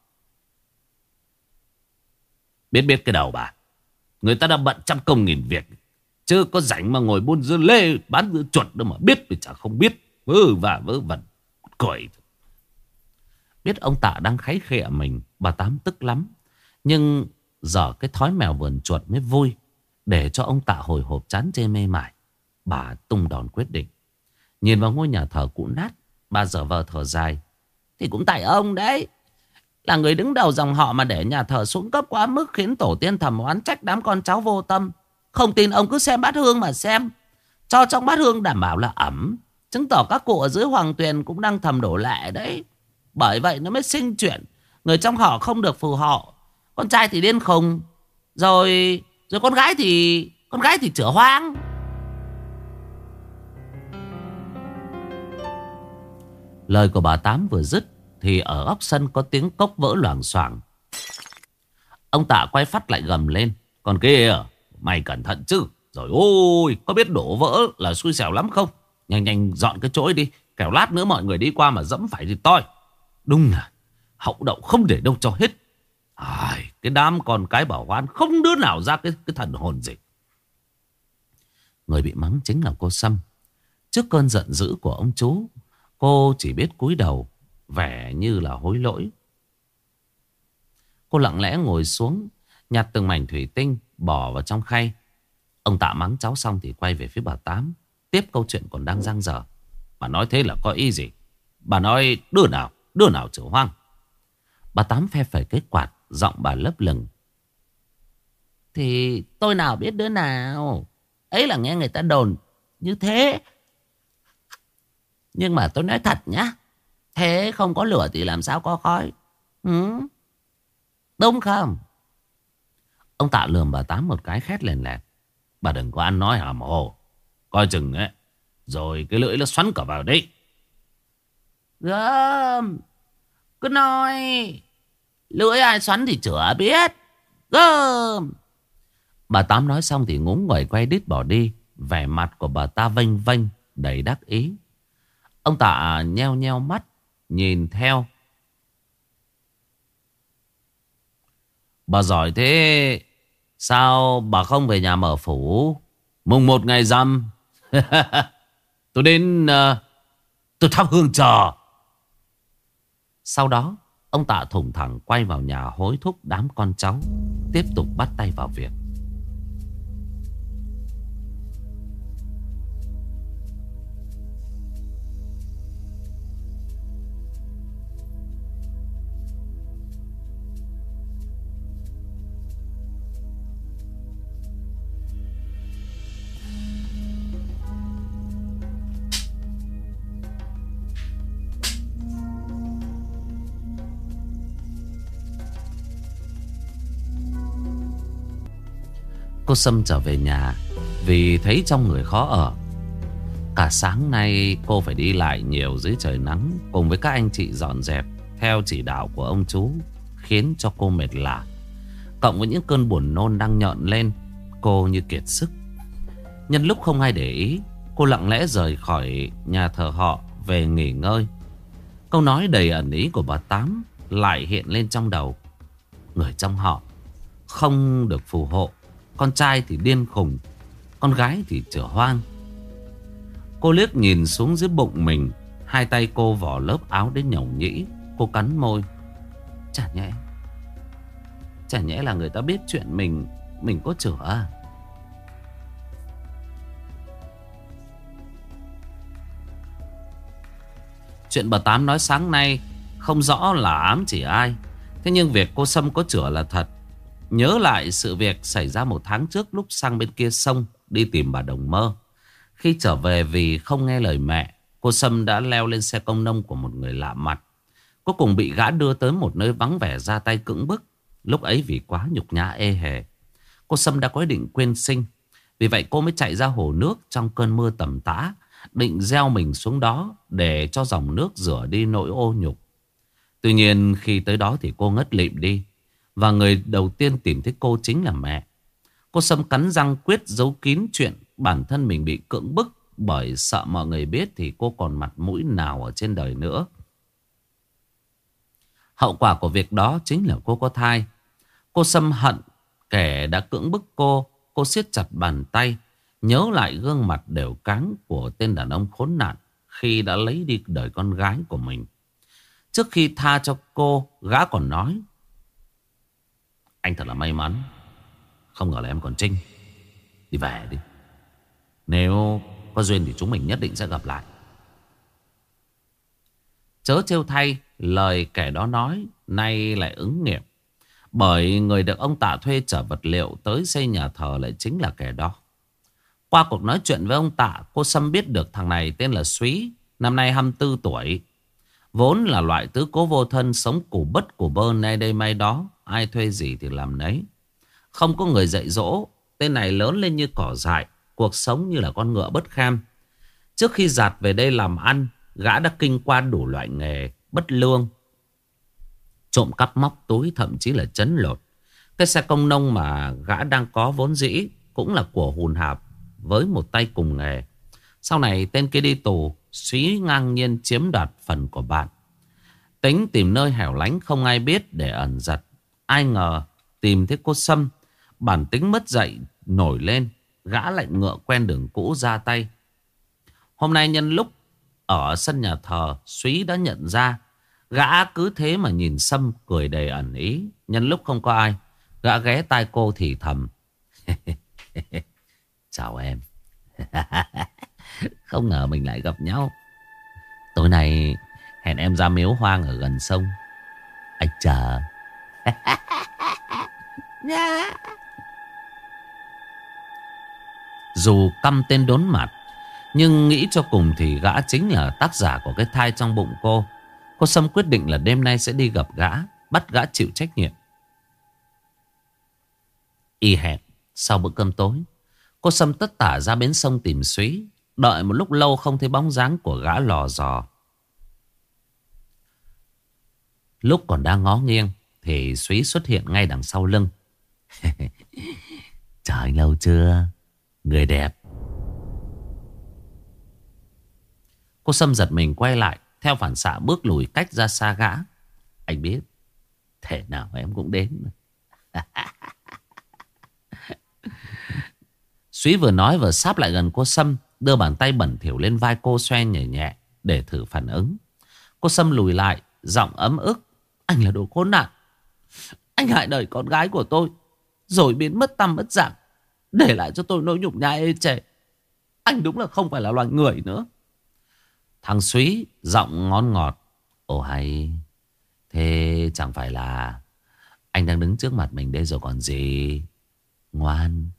Biết cái đầu bà. Người ta đã bận trăm công nghìn việc, chứ có rảnh mà ngồi buôn dưa lê bán dưa chuột đâu mà biết thì chả không biết. Vớ vẩn cười. Biết ông Tạ đang kháy khịa mình, bà Tám tức lắm. Nhưng giờ cái thói mèo vườn chuột mới vui. Để cho ông Tạ hồi hộp chán chê mê mải, bà tung đòn quyết định. Nhìn vào ngôi nhà thờ cũ nát, bà dở vờ thở dài: thì cũng tại ông đấy, là người đứng đầu dòng họ mà để nhà thờ xuống cấp quá mức, khiến tổ tiên thầm oán trách đám con cháu vô tâm. Không tin ông cứ xem bát hương mà xem. Cho trong bát hương đảm bảo là ẩm, chứng tỏ các cụ ở dưới Hoàng Tuyền cũng đang thầm đổ lệ đấy. Bởi vậy nó mới sinh chuyện người trong họ không được phù hộ. Con trai thì điên khùng, rồi con gái thì chửa hoang. Lời của bà Tám vừa dứt thì ở góc sân có tiếng cốc vỡ loảng xoảng. Ông Tạ quay phát lại gầm lên: còn kia, mày cẩn thận chứ. Rồi ôi, có biết đổ vỡ là xui xẻo lắm không? Nhanh dọn cái chổi đi, kẻo lát nữa mọi người đi qua mà dẫm phải thì toi. Đúng là hậu đậu không để đâu cho hết. Cái đám con cái bảo hoan không đứa nào ra cái thần hồn gì. Người bị mắng chính là cô Sâm. Trước cơn giận dữ của ông chú, cô chỉ biết cúi đầu, vẻ như là hối lỗi. Cô lặng lẽ ngồi xuống, nhặt từng mảnh thủy tinh bỏ vào trong khay. Ông Tạ mắng cháu xong thì quay về phía bà Tám, tiếp câu chuyện còn đang dang dở. Bà nói thế là có ý gì? Bà nói đứa nào chịu hoang? Bà Tám phe phẩy cái quạt, giọng bà lấp lửng: thì tôi nào biết đứa nào, ấy là nghe người ta đồn như thế. Nhưng mà tôi nói thật nhá, thế không có lửa thì làm sao có khói? Đúng không? Ông Tạ lườm bà Tám một cái, khét lèn lẹt: bà đừng có ăn nói hàm hồ, coi chừng ấy, rồi cái lưỡi nó xoắn cả vào đấy. Gơm, cứ nói lưỡi ai xoắn thì chửa biết. Gơm. Bà Tám nói xong thì ngúng nguẩy quay đít bỏ đi. Vẻ mặt của bà ta vênh vênh đầy đắc ý. Ông Tạ nheo nheo mắt nhìn theo. Bà giỏi thế, sao bà không về nhà mở phủ? Mùng 1 ngày rằm tôi đến tôi thắp hương chờ. Sau đó ông Tạ thủng thẳng quay vào nhà hối thúc đám con cháu tiếp tục bắt tay vào việc. Cô Sâm trở về nhà vì thấy trong người khó ở. Cả sáng nay cô phải đi lại nhiều dưới trời nắng cùng với các anh chị dọn dẹp theo chỉ đạo của ông chú, khiến cho cô mệt lả. Cộng với những cơn buồn nôn đang nhợn lên, cô như kiệt sức. Nhân lúc không ai để ý, cô lặng lẽ rời khỏi nhà thờ họ về nghỉ ngơi. Câu nói đầy ẩn ý của bà Tám lại hiện lên trong đầu. Người trong họ không được phù hộ, con trai thì điên khùng, con gái thì chửa hoang. Cô liếc nhìn xuống dưới bụng mình. Hai tay cô vò lớp áo đến nhầu nhĩ. Cô cắn môi. Chả nhẽ là người ta biết chuyện mình có chửa à? Chuyện bà Tám nói sáng nay không rõ là ám chỉ ai. Thế nhưng việc cô Sâm có chửa là thật. Nhớ lại sự việc xảy ra 1 tháng trước lúc sang bên kia sông đi tìm bà Đồng Mơ. Khi trở về vì không nghe lời mẹ, cô Sâm đã leo lên xe công nông của một người lạ mặt. Cuối cùng bị gã đưa tới một nơi vắng vẻ ra tay cưỡng bức. Lúc ấy vì quá nhục nhã ê hề, cô Sâm đã có ý định quên sinh. Vì vậy cô mới chạy ra hồ nước trong cơn mưa tầm tã, định gieo mình xuống đó để cho dòng nước rửa đi nỗi ô nhục. Tuy nhiên khi tới đó thì cô ngất lịm đi. Và người đầu tiên tìm thấy cô chính là mẹ. Cô Sâm cắn răng quyết giấu kín chuyện bản thân mình bị cưỡng bức, bởi sợ mọi người biết thì cô còn mặt mũi nào ở trên đời nữa. Hậu quả của việc đó chính là cô có thai. Cô Sâm hận kẻ đã cưỡng bức cô. Cô siết chặt bàn tay, nhớ lại gương mặt đều cáng của tên đàn ông khốn nạn khi đã lấy đi đời con gái của mình. Trước khi tha cho cô, gã còn nói: anh thật là may mắn, không ngờ là em còn Trinh. Đi về đi, nếu có duyên thì chúng mình nhất định sẽ gặp lại. Chớ trêu thay, lời kẻ đó nói nay lại ứng nghiệm. Bởi người được ông Tạ thuê chở vật liệu tới xây nhà thờ lại chính là kẻ đó. Qua cuộc nói chuyện với ông Tạ, cô Sâm biết được thằng này tên là Súy, năm nay 24 tuổi. Vốn là loại tứ cố vô thân, sống củ bất củ bơ nay đây mai đó, ai thuê gì thì làm nấy. Không có người dạy dỗ, tên này lớn lên như cỏ dại, cuộc sống như là con ngựa bất kham. Trước khi dạt về đây làm ăn, gã đã kinh qua đủ loại nghề bất lương: trộm cắp, móc túi, thậm chí là trấn lột. Cái xe công nông mà gã đang có vốn dĩ cũng là của hùn hạp với một tay cùng nghề. Sau này tên kia đi tù, Súy ngang nhiên chiếm đoạt phần của bạn. Tính tìm nơi hẻo lánh không ai biết để ẩn giật. Ai ngờ tìm thấy cô Sâm, bản tính mất dạy nổi lên, gã lại ngựa quen đường cũ ra tay. Hôm nay nhân lúc ở sân nhà thờ, Súy đã nhận ra. Gã cứ thế mà nhìn Sâm cười đầy ẩn ý. Nhân lúc không có ai, gã ghé tai cô thì thầm: chào em. Không ngờ mình lại gặp nhau. Tối nay hẹn em ra miếu hoang ở gần sông, anh chờ. Dù căm tên đốn mặt, nhưng nghĩ cho cùng thì gã chính là tác giả của cái thai trong bụng cô. Cô Sâm quyết định là đêm nay sẽ đi gặp gã, bắt gã chịu trách nhiệm. Y hẹn sau bữa cơm tối, cô Sâm tất tả ra bến sông tìm Súy. Đợi một lúc lâu không thấy bóng dáng của gã lò dò. Lúc còn đang ngó nghiêng thì Súy xuất hiện ngay đằng sau lưng. Chờ Chờ anh lâu chưa? Người đẹp. Cô Sâm giật mình quay lại, theo phản xạ bước lùi cách ra xa gã. Anh biết, thể nào em cũng đến. Súy vừa nói vừa sáp lại gần cô Sâm, đưa bàn tay bẩn thỉu lên vai cô, xoe nhẹ nhẹ để thử phản ứng. Cô Sâm lùi lại, giọng ấm ức. Anh là đồ khốn nạn. Anh hại đời con gái của tôi, rồi biến mất tăm mất dạng, để lại cho tôi nỗi nhục nhã ê chề. Anh đúng là không phải là loài người nữa. Thằng Súy giọng ngon ngọt. Ồ hay, thế chẳng phải là anh đang đứng trước mặt mình đây rồi còn gì. Ngoan.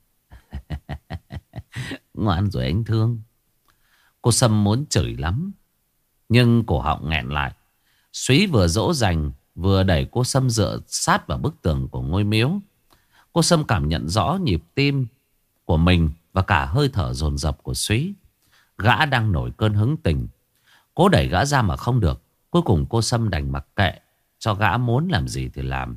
Ngoan rồi anh thương. Cô Sâm muốn chửi lắm, nhưng cổ họng nghẹn lại. Súy vừa dỗ dành vừa đẩy cô Sâm dựa sát vào bức tường của ngôi miếu. Cô Sâm cảm nhận rõ nhịp tim của mình và cả hơi thở dồn dập của Súy. Gã đang nổi cơn hứng tình, cố đẩy gã ra mà không được. Cuối cùng cô Sâm đành mặc kệ, cho gã muốn làm gì thì làm.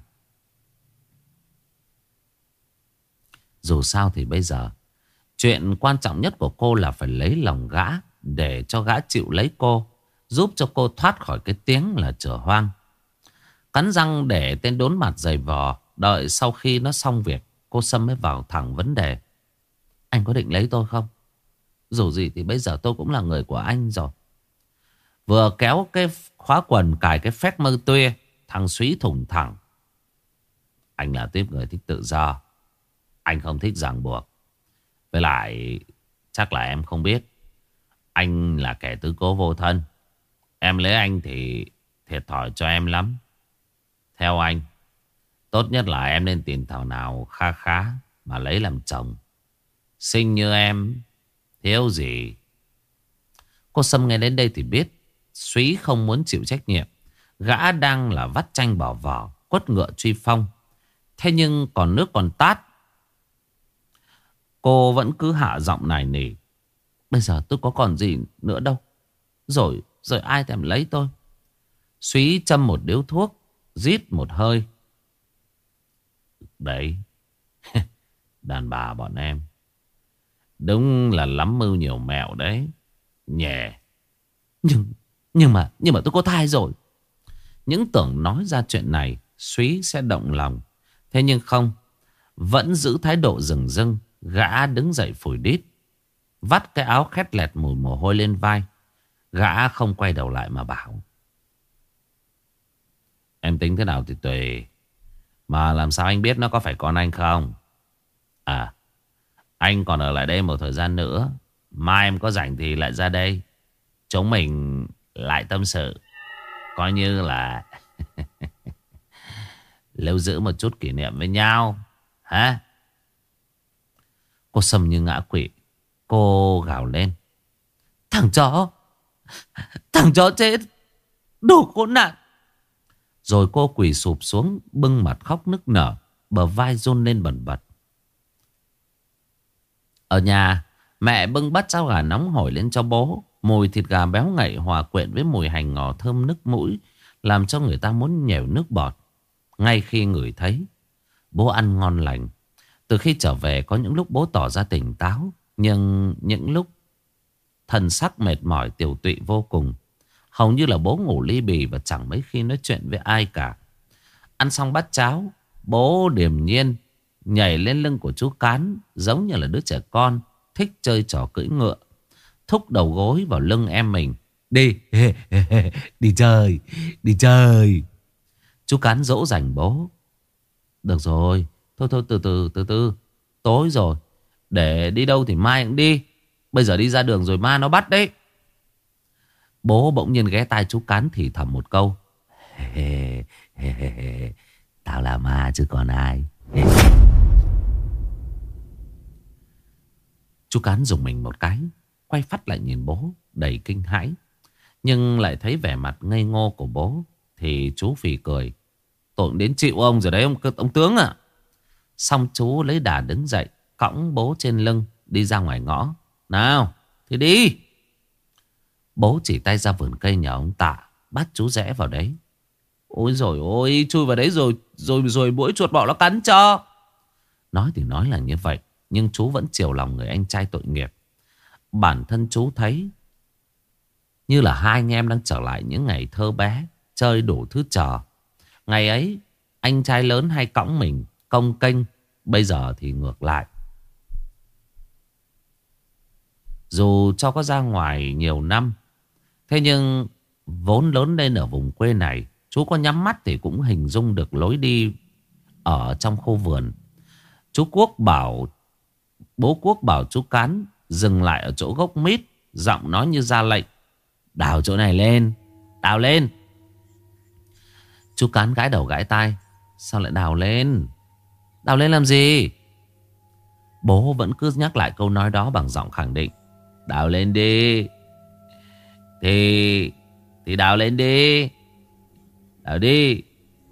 Dù sao thì bây giờ chuyện quan trọng nhất của cô là phải lấy lòng gã, để cho gã chịu lấy cô, giúp cho cô thoát khỏi cái tiếng là chửa hoang. Cắn răng để tên đốn mặt giày vò. Đợi sau khi nó xong việc, cô Sâm mới vào thẳng vấn đề. Anh có định lấy tôi không? Dù gì thì bây giờ tôi cũng là người của anh rồi. Vừa kéo cái khóa quần cài cái phét mơ tuê, thằng Súy thủng thẳng. Anh là tiếp người thích tự do, anh không thích ràng buộc. Với lại chắc là em không biết, anh là kẻ tứ cố vô thân. Em lấy anh thì thiệt thòi cho em lắm. Theo anh, tốt nhất là em nên tìm thảo nào kha khá mà lấy làm chồng. Xinh như em, thiếu gì. Cô Sâm nghe đến đây thì biết Súy không muốn chịu trách nhiệm. Gã đang là vắt chanh bỏ vỏ, quất ngựa truy phong. Thế nhưng còn nước còn tát, cô vẫn cứ hạ giọng nài nỉ. Bây giờ tôi có còn gì nữa đâu. Rồi ai thèm lấy tôi. Súy châm một điếu thuốc, rít một hơi. Đấy, đàn bà bọn em đúng là lắm mưu nhiều mẹo đấy nhẹ. Nhưng mà tôi có thai rồi. Những tưởng nói ra chuyện này Súy sẽ động lòng. Thế nhưng không, vẫn giữ thái độ rừng rưng. Gã đứng dậy phủi đít, vắt cái áo khét lẹt mùi mồ hôi lên vai. Gã không quay đầu lại mà bảo. Em tính thế nào thì tùy. Mà làm sao anh biết nó có phải con anh không? À, anh còn ở lại đây một thời gian nữa. Mai em có rảnh thì lại ra đây, chúng mình lại tâm sự, coi như là lưu giữ một chút kỷ niệm với nhau. Hả? Cô Sâm như ngã quỵ. Cô gào lên. Thằng chó chết, đồ khốn nạn. Rồi cô quỳ sụp xuống, bưng mặt khóc nức nở, bờ vai run lên bần bật. Ở nhà, mẹ bưng bát cháo gà nóng hổi lên cho bố. Mùi thịt gà béo ngậy hòa quyện với mùi hành ngò thơm nức mũi, làm cho người ta muốn nhèo nước bọt ngay khi ngửi thấy. Bố ăn ngon lành. Từ khi trở về có những lúc bố tỏ ra tỉnh táo, nhưng những lúc thần sắc mệt mỏi tiều tụy vô cùng. Hầu như là bố ngủ li bì và chẳng mấy khi nói chuyện với ai cả. Ăn xong bát cháo, bố điềm nhiên nhảy lên lưng của chú Cán, giống như là đứa trẻ con thích chơi trò cưỡi ngựa, thúc đầu gối vào lưng em mình. Đi, đi chơi, đi chơi. Chú Cán dỗ dành bố. Được rồi, thôi từ từ, tối rồi, để đi đâu thì mai cũng đi. Bây giờ đi ra đường rồi ma nó bắt đấy. Bố bỗng nhiên ghé tai chú Cán thì thầm một câu. Tao là ma chứ còn ai. Chú Cán dùng mình một cái, quay phắt lại nhìn bố đầy kinh hãi. Nhưng lại thấy vẻ mặt ngây ngô của bố thì chú phì cười. Tôi cũng đến chịu ông rồi đấy ông tướng à. Xong chú lấy đà đứng dậy, cõng bố trên lưng đi ra ngoài ngõ. Nào thì đi. Bố chỉ tay ra vườn cây nhà ông Tạ, bắt chú rẽ vào đấy. Ôi rồi ôi, chui vào đấy rồi muỗi chuột bọ nó cắn cho. Nói thì nói là như vậy, nhưng chú vẫn chiều lòng người anh trai tội nghiệp. Bản thân chú thấy như là hai anh em đang trở lại những ngày thơ bé, chơi đủ thứ trò. Ngày ấy anh trai lớn hay cõng mình cong kênh, bây giờ thì ngược lại. Dù cho có ra ngoài nhiều năm, thế nhưng vốn lớn lên ở vùng quê này, chú có nhắm mắt thì cũng hình dung được lối đi ở trong khu vườn. Bố Quốc bảo chú Cán dừng lại ở chỗ gốc mít, giọng nói như ra lệnh: đào chỗ này lên, đào lên. Chú Cán gãi đầu gãi tai: sao lại đào lên? Đào lên làm gì? Bố vẫn cứ nhắc lại câu nói đó bằng giọng khẳng định: đào lên đi. Thì đào lên đi. Đào đi.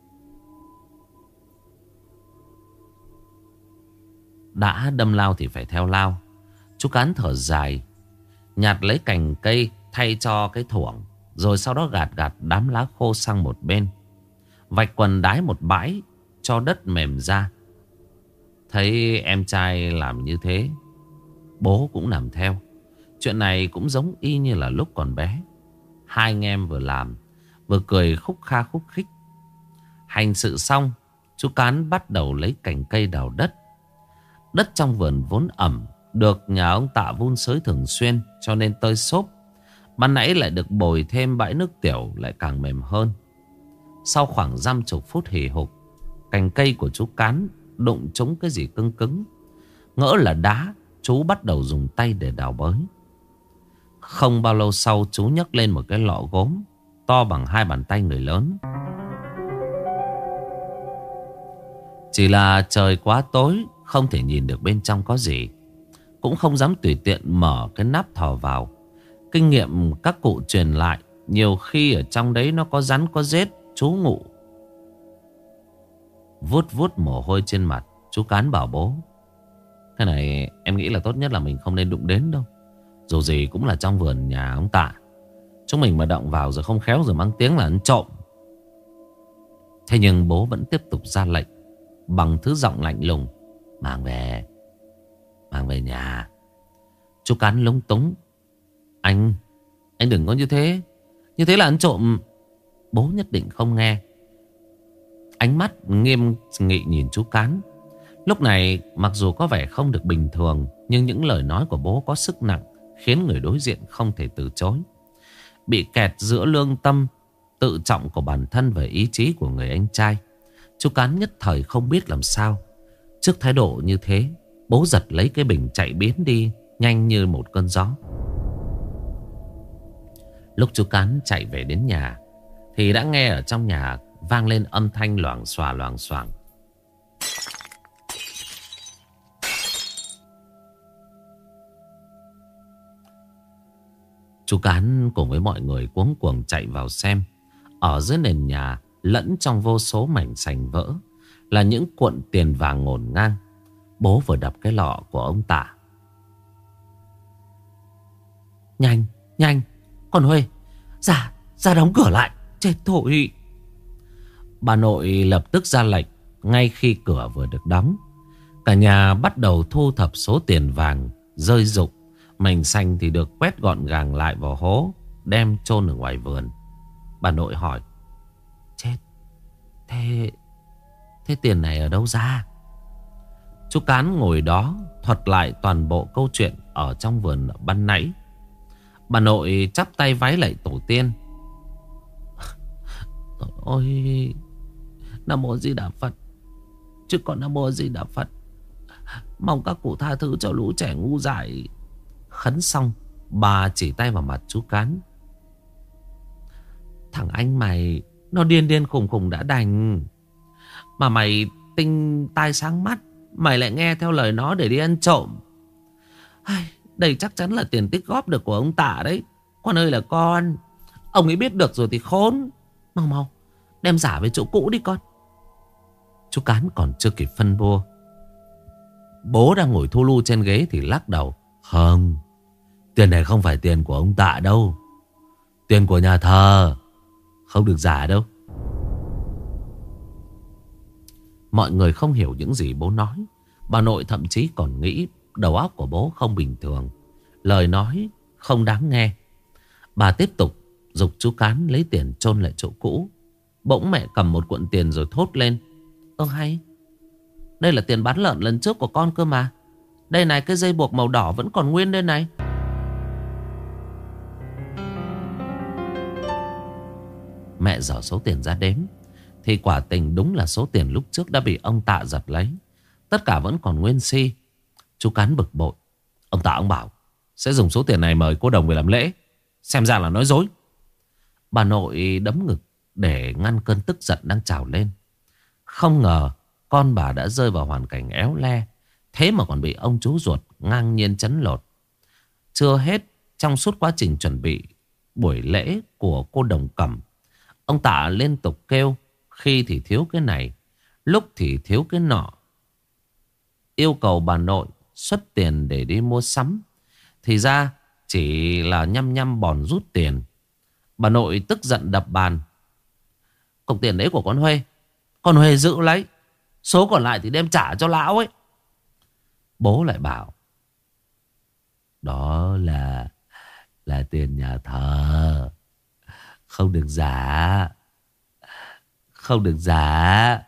Đã đâm lao thì phải theo lao. Chú Cán thở dài, nhặt lấy cành cây thay cho cái thuổng, rồi sau đó gạt đám lá khô sang một bên, vạch quần đái một bãi cho đất mềm ra. Thấy em trai làm như thế, bố cũng làm theo. Chuyện này cũng giống y như là lúc còn bé. Hai anh em vừa làm vừa cười khúc kha khúc khích. Hành sự xong, chú Cán bắt đầu lấy cành cây đào đất. Đất trong vườn vốn ẩm, được nhà ông Tạ vun xới thường xuyên cho nên tơi xốp. Ban nãy lại được bồi thêm bãi nước tiểu, lại càng mềm hơn. Sau khoảng 50 phút hì hục, cành cây của chú Cán đụng trúng cái gì cứng cứng. Ngỡ là đá, chú bắt đầu dùng tay để đào bới. Không bao lâu sau, chú nhấc lên một cái lọ gốm to bằng 2 bàn tay người lớn. Chỉ là trời quá tối, không thể nhìn được bên trong có gì, cũng không dám tùy tiện mở cái nắp thò vào. Kinh nghiệm các cụ truyền lại, nhiều khi ở trong đấy nó có rắn có rết. Chú ngụ vuốt vuốt mồ hôi trên mặt, chú Cán bảo bố: cái này em nghĩ là tốt nhất là mình không nên đụng đến đâu. Dù gì cũng là trong vườn nhà ông Tạ, chúng mình mà động vào rồi không khéo rồi mang tiếng là ăn trộm. Thế nhưng bố vẫn tiếp tục ra lệnh bằng thứ giọng lạnh lùng: mang về nhà. Chú Cán lúng túng: anh đừng có như thế. Như thế là ăn trộm. Bố nhất định không nghe. Ánh mắt nghiêm nghị nhìn chú Cán. Lúc này mặc dù có vẻ không được bình thường, nhưng những lời nói của bố có sức nặng, khiến người đối diện không thể từ chối. Bị kẹt giữa lương tâm, tự trọng của bản thân và ý chí của người anh trai, chú Cán nhất thời không biết làm sao. Trước thái độ như thế, bố giật lấy cái bình chạy biến đi, nhanh như một cơn gió. Lúc chú Cán chạy về đến nhà thì đã nghe ở trong nhà vang lên âm thanh loảng xoảng. Chú Cán cùng với mọi người cuống cuồng chạy vào xem. Ở dưới nền nhà, lẫn trong vô số mảnh sành vỡ, là những cuộn tiền vàng ngổn ngang. Bố vừa đập cái lọ của ông Tạ: Nhanh con Huê, ra đóng cửa lại. Chết thôi. Bà nội lập tức ra lệnh. Ngay khi cửa vừa được đóng, cả nhà bắt đầu thu thập số tiền vàng rơi rụng. Mảnh xanh thì được quét gọn gàng lại vào hố, đem chôn ở ngoài vườn. Bà nội hỏi: chết, thế tiền này ở đâu ra? Chú Cán ngồi đó thuật lại toàn bộ câu chuyện ở trong vườn ban nãy. Bà nội chắp tay vái lạy tổ tiên: ôi, Nam Mô Di Đà Phật, chứ còn Nam Mô Di Đà Phật, mong các cụ tha thứ cho lũ trẻ ngu dại. Khấn xong, bà chỉ tay vào mặt chú Cán: thằng anh mày nó điên khùng đã đành, mà mày tinh tai sáng mắt, mày lại nghe theo lời nó để đi ăn trộm. Đây chắc chắn là tiền tích góp được của ông Tạ đấy. Con ơi là con, ông ấy biết được rồi thì khốn. Mau đem giả về chỗ cũ đi con. Chú Cán còn chưa kịp phân bua, bố đang ngồi thu lu trên ghế thì lắc đầu: không, tiền này không phải tiền của ông Tạ đâu, tiền của nhà thờ, không được giả đâu. Mọi người không hiểu những gì bố nói. Bà nội thậm chí còn nghĩ đầu óc của bố không bình thường, lời nói không đáng nghe. Bà tiếp tục giục chú Cán lấy tiền chôn lại chỗ cũ. Bỗng mẹ cầm một cuộn tiền rồi thốt lên: ơ hay, đây là tiền bán lợn lần trước của con cơ mà. Đây này, cái dây buộc màu đỏ vẫn còn nguyên đây này. Mẹ dở số tiền ra đếm thì quả tình đúng là số tiền lúc trước đã bị ông Tạ giật lấy. Tất cả vẫn còn nguyên si. Chú Cán bực bội: ông Tạ ông bảo sẽ dùng số tiền này mời cô Đồng về làm lễ, xem ra là nói dối. Bà nội đấm ngực để ngăn cơn tức giận đang trào lên. Không ngờ con bà đã rơi vào hoàn cảnh éo le, thế mà còn bị ông chú ruột ngang nhiên trấn lột. Chưa hết, trong suốt quá trình chuẩn bị buổi lễ của cô Đồng Cẩm, ông Tạ liên tục kêu, khi thì thiếu cái này, lúc thì thiếu cái nọ, yêu cầu bà nội xuất tiền để đi mua sắm. Thì ra chỉ là nhăm nhăm bòn rút tiền. Bà nội tức giận đập bàn: cục tiền đấy của con Huê giữ lấy, số còn lại thì đem trả cho lão ấy. Bố lại bảo: đó là tiền nhà thờ, không được giả, không được giả.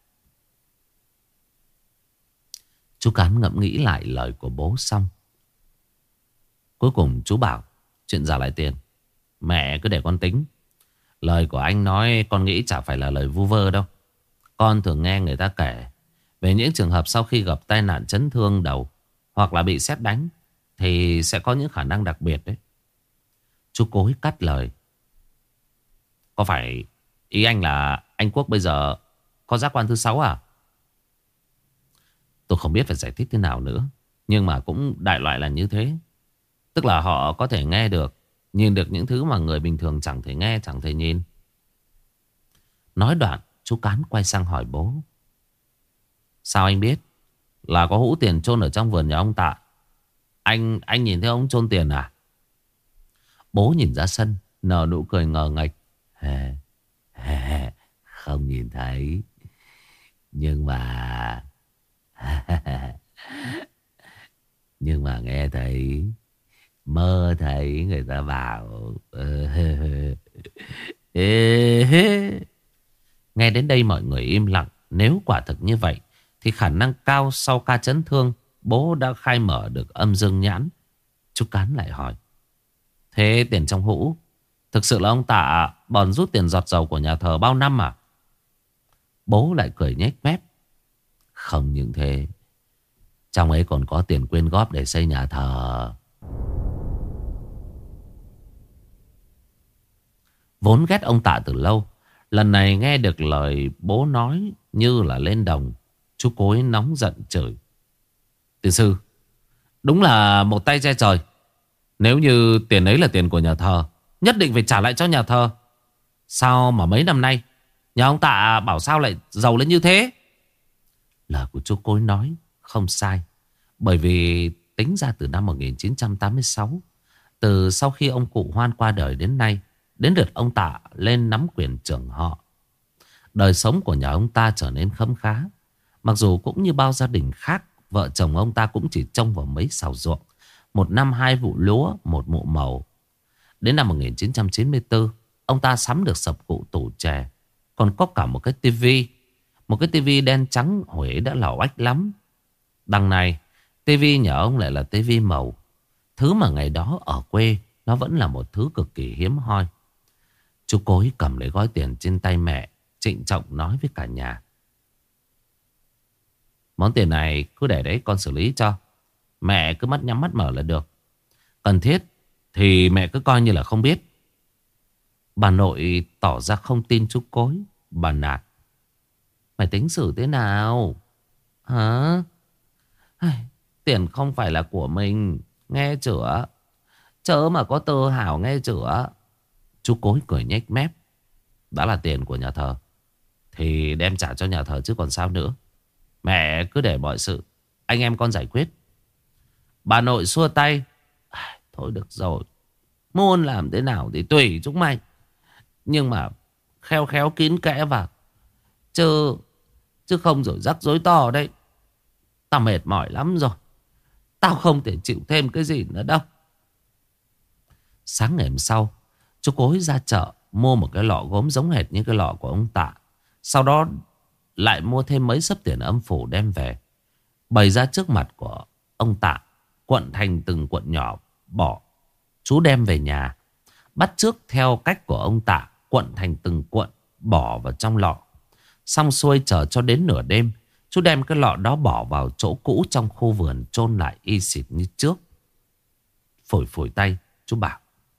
Chú Cán ngẫm nghĩ lại lời của bố xong, cuối cùng chú bảo: chuyện giả lại tiền mẹ cứ để con tính. Lời của anh nói con nghĩ chả phải là lời vu vơ đâu. Con thường nghe người ta kể về những trường hợp sau khi gặp tai nạn chấn thương đầu hoặc là bị sét đánh thì sẽ có những khả năng đặc biệt đấy. Chú Cối cắt lời: có phải ý anh là anh Quốc bây giờ có giác quan thứ 6 à? Tôi không biết phải giải thích thế nào nữa, nhưng mà cũng đại loại là như thế. Tức là họ có thể nghe được, nhìn được những thứ mà người bình thường chẳng thể nghe, chẳng thể nhìn. Nói đoạn, chú Cán quay sang hỏi bố: sao anh biết là có hũ tiền chôn ở trong vườn nhà ông Tạ? Anh nhìn thấy ông chôn tiền à? Bố nhìn ra sân, nở nụ cười ngờ nghệch: không nhìn thấy, nhưng mà nhưng mà nghe thấy, mơ thấy người ta bảo. Nghe đến đây mọi người im lặng. Nếu quả thực như vậy thì khả năng cao sau ca chấn thương, bố đã khai mở được âm dương nhãn. Chú Cán lại hỏi: thế tiền trong hũ thực sự là ông Tạ bòn rút tiền giọt dầu của nhà thờ bao năm à? Bố lại cười nhếch mép: không những thế, trong ấy còn có tiền quyên góp để xây nhà thờ. Vốn ghét ông Tạ từ lâu, lần này nghe được lời bố nói như là lên đồng. Chú Cối nóng giận chửi: tiền sư đúng là một tay che trời. Nếu như tiền ấy là tiền của nhà thờ, nhất định phải trả lại cho nhà thờ. Sao mà mấy năm nay nhà ông Tạ bảo sao lại giàu lên như thế? Lời của chú Cối nói không sai. Bởi vì tính ra từ năm 1986, từ sau khi ông cụ Hoan qua đời đến nay, đến lượt ông Tạ lên nắm quyền trưởng họ, đời sống của nhà ông ta trở nên khấm khá. Mặc dù cũng như bao gia đình khác, vợ chồng ông ta cũng chỉ trông vào mấy sào ruộng, một năm 2 vụ lúa, một mụ màu. Đến năm 1994, ông ta sắm được sập cụ tủ chè, còn có cả một cái tivi. Một cái tivi đen trắng Huế đã lào ách lắm. Đằng này, tivi nhà ông lại là tivi màu, thứ mà ngày đó ở quê nó vẫn là một thứ cực kỳ hiếm hoi. Chú Cối cầm lấy gói tiền trên tay mẹ, trịnh trọng nói với cả nhà: món tiền này cứ để đấy con xử lý cho. Mẹ cứ mắt nhắm mắt mở là được. Cần thiết thì mẹ cứ coi như là không biết. Bà nội tỏ ra không tin chú Cối. Bà nạt: mày tính xử thế nào hả? Tiền không phải là của mình, nghe chửa. Chớ mà có tơ hảo, nghe chửa. Chú Cối cười nhếch mép: đã là tiền của nhà thờ thì đem trả cho nhà thờ chứ còn sao nữa. Mẹ cứ để mọi sự anh em con giải quyết. Bà nội xua tay: thôi được rồi, muốn làm thế nào thì tùy chúng mày, nhưng mà khéo khéo kín kẽ vào, chứ không rồi rắc rối to đấy. Tao mệt mỏi lắm rồi. Tao không thể chịu thêm cái gì nữa đâu. Sáng ngày hôm sau, chú Cối ra chợ mua một cái lọ gốm giống hệt như cái lọ của ông Tạ. Sau đó lại mua thêm mấy xấp tiền âm phủ đem về, bày ra trước mặt của ông Tạ, cuộn thành từng cuộn nhỏ bỏ. Chú đem về nhà, bắt chước theo cách của ông Tạ, cuộn thành từng cuộn bỏ vào trong lọ. Xong xuôi chờ cho đến nửa đêm, chú đem cái lọ đó bỏ vào chỗ cũ trong khu vườn, chôn lại y xịt như trước. Phủi phủi tay, chú bảo: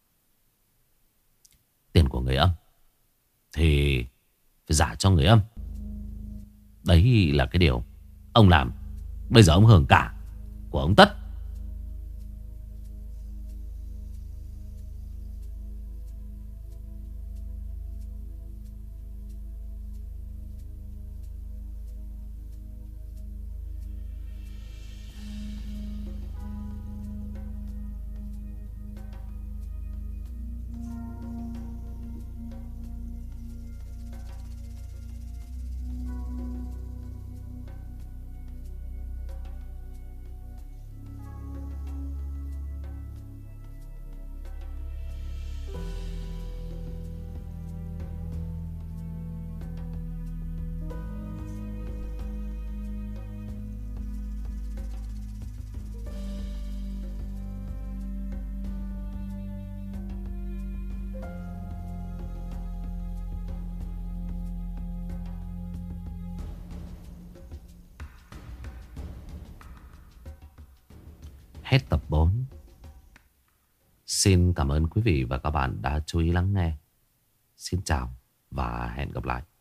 tiền của người âm thì phải trả cho người âm. Đấy là cái điều ông làm. Bây giờ ông hưởng cả của ông Tất. Hết tập 4. Xin cảm ơn quý vị và các bạn đã chú ý lắng nghe. Xin chào và hẹn gặp lại.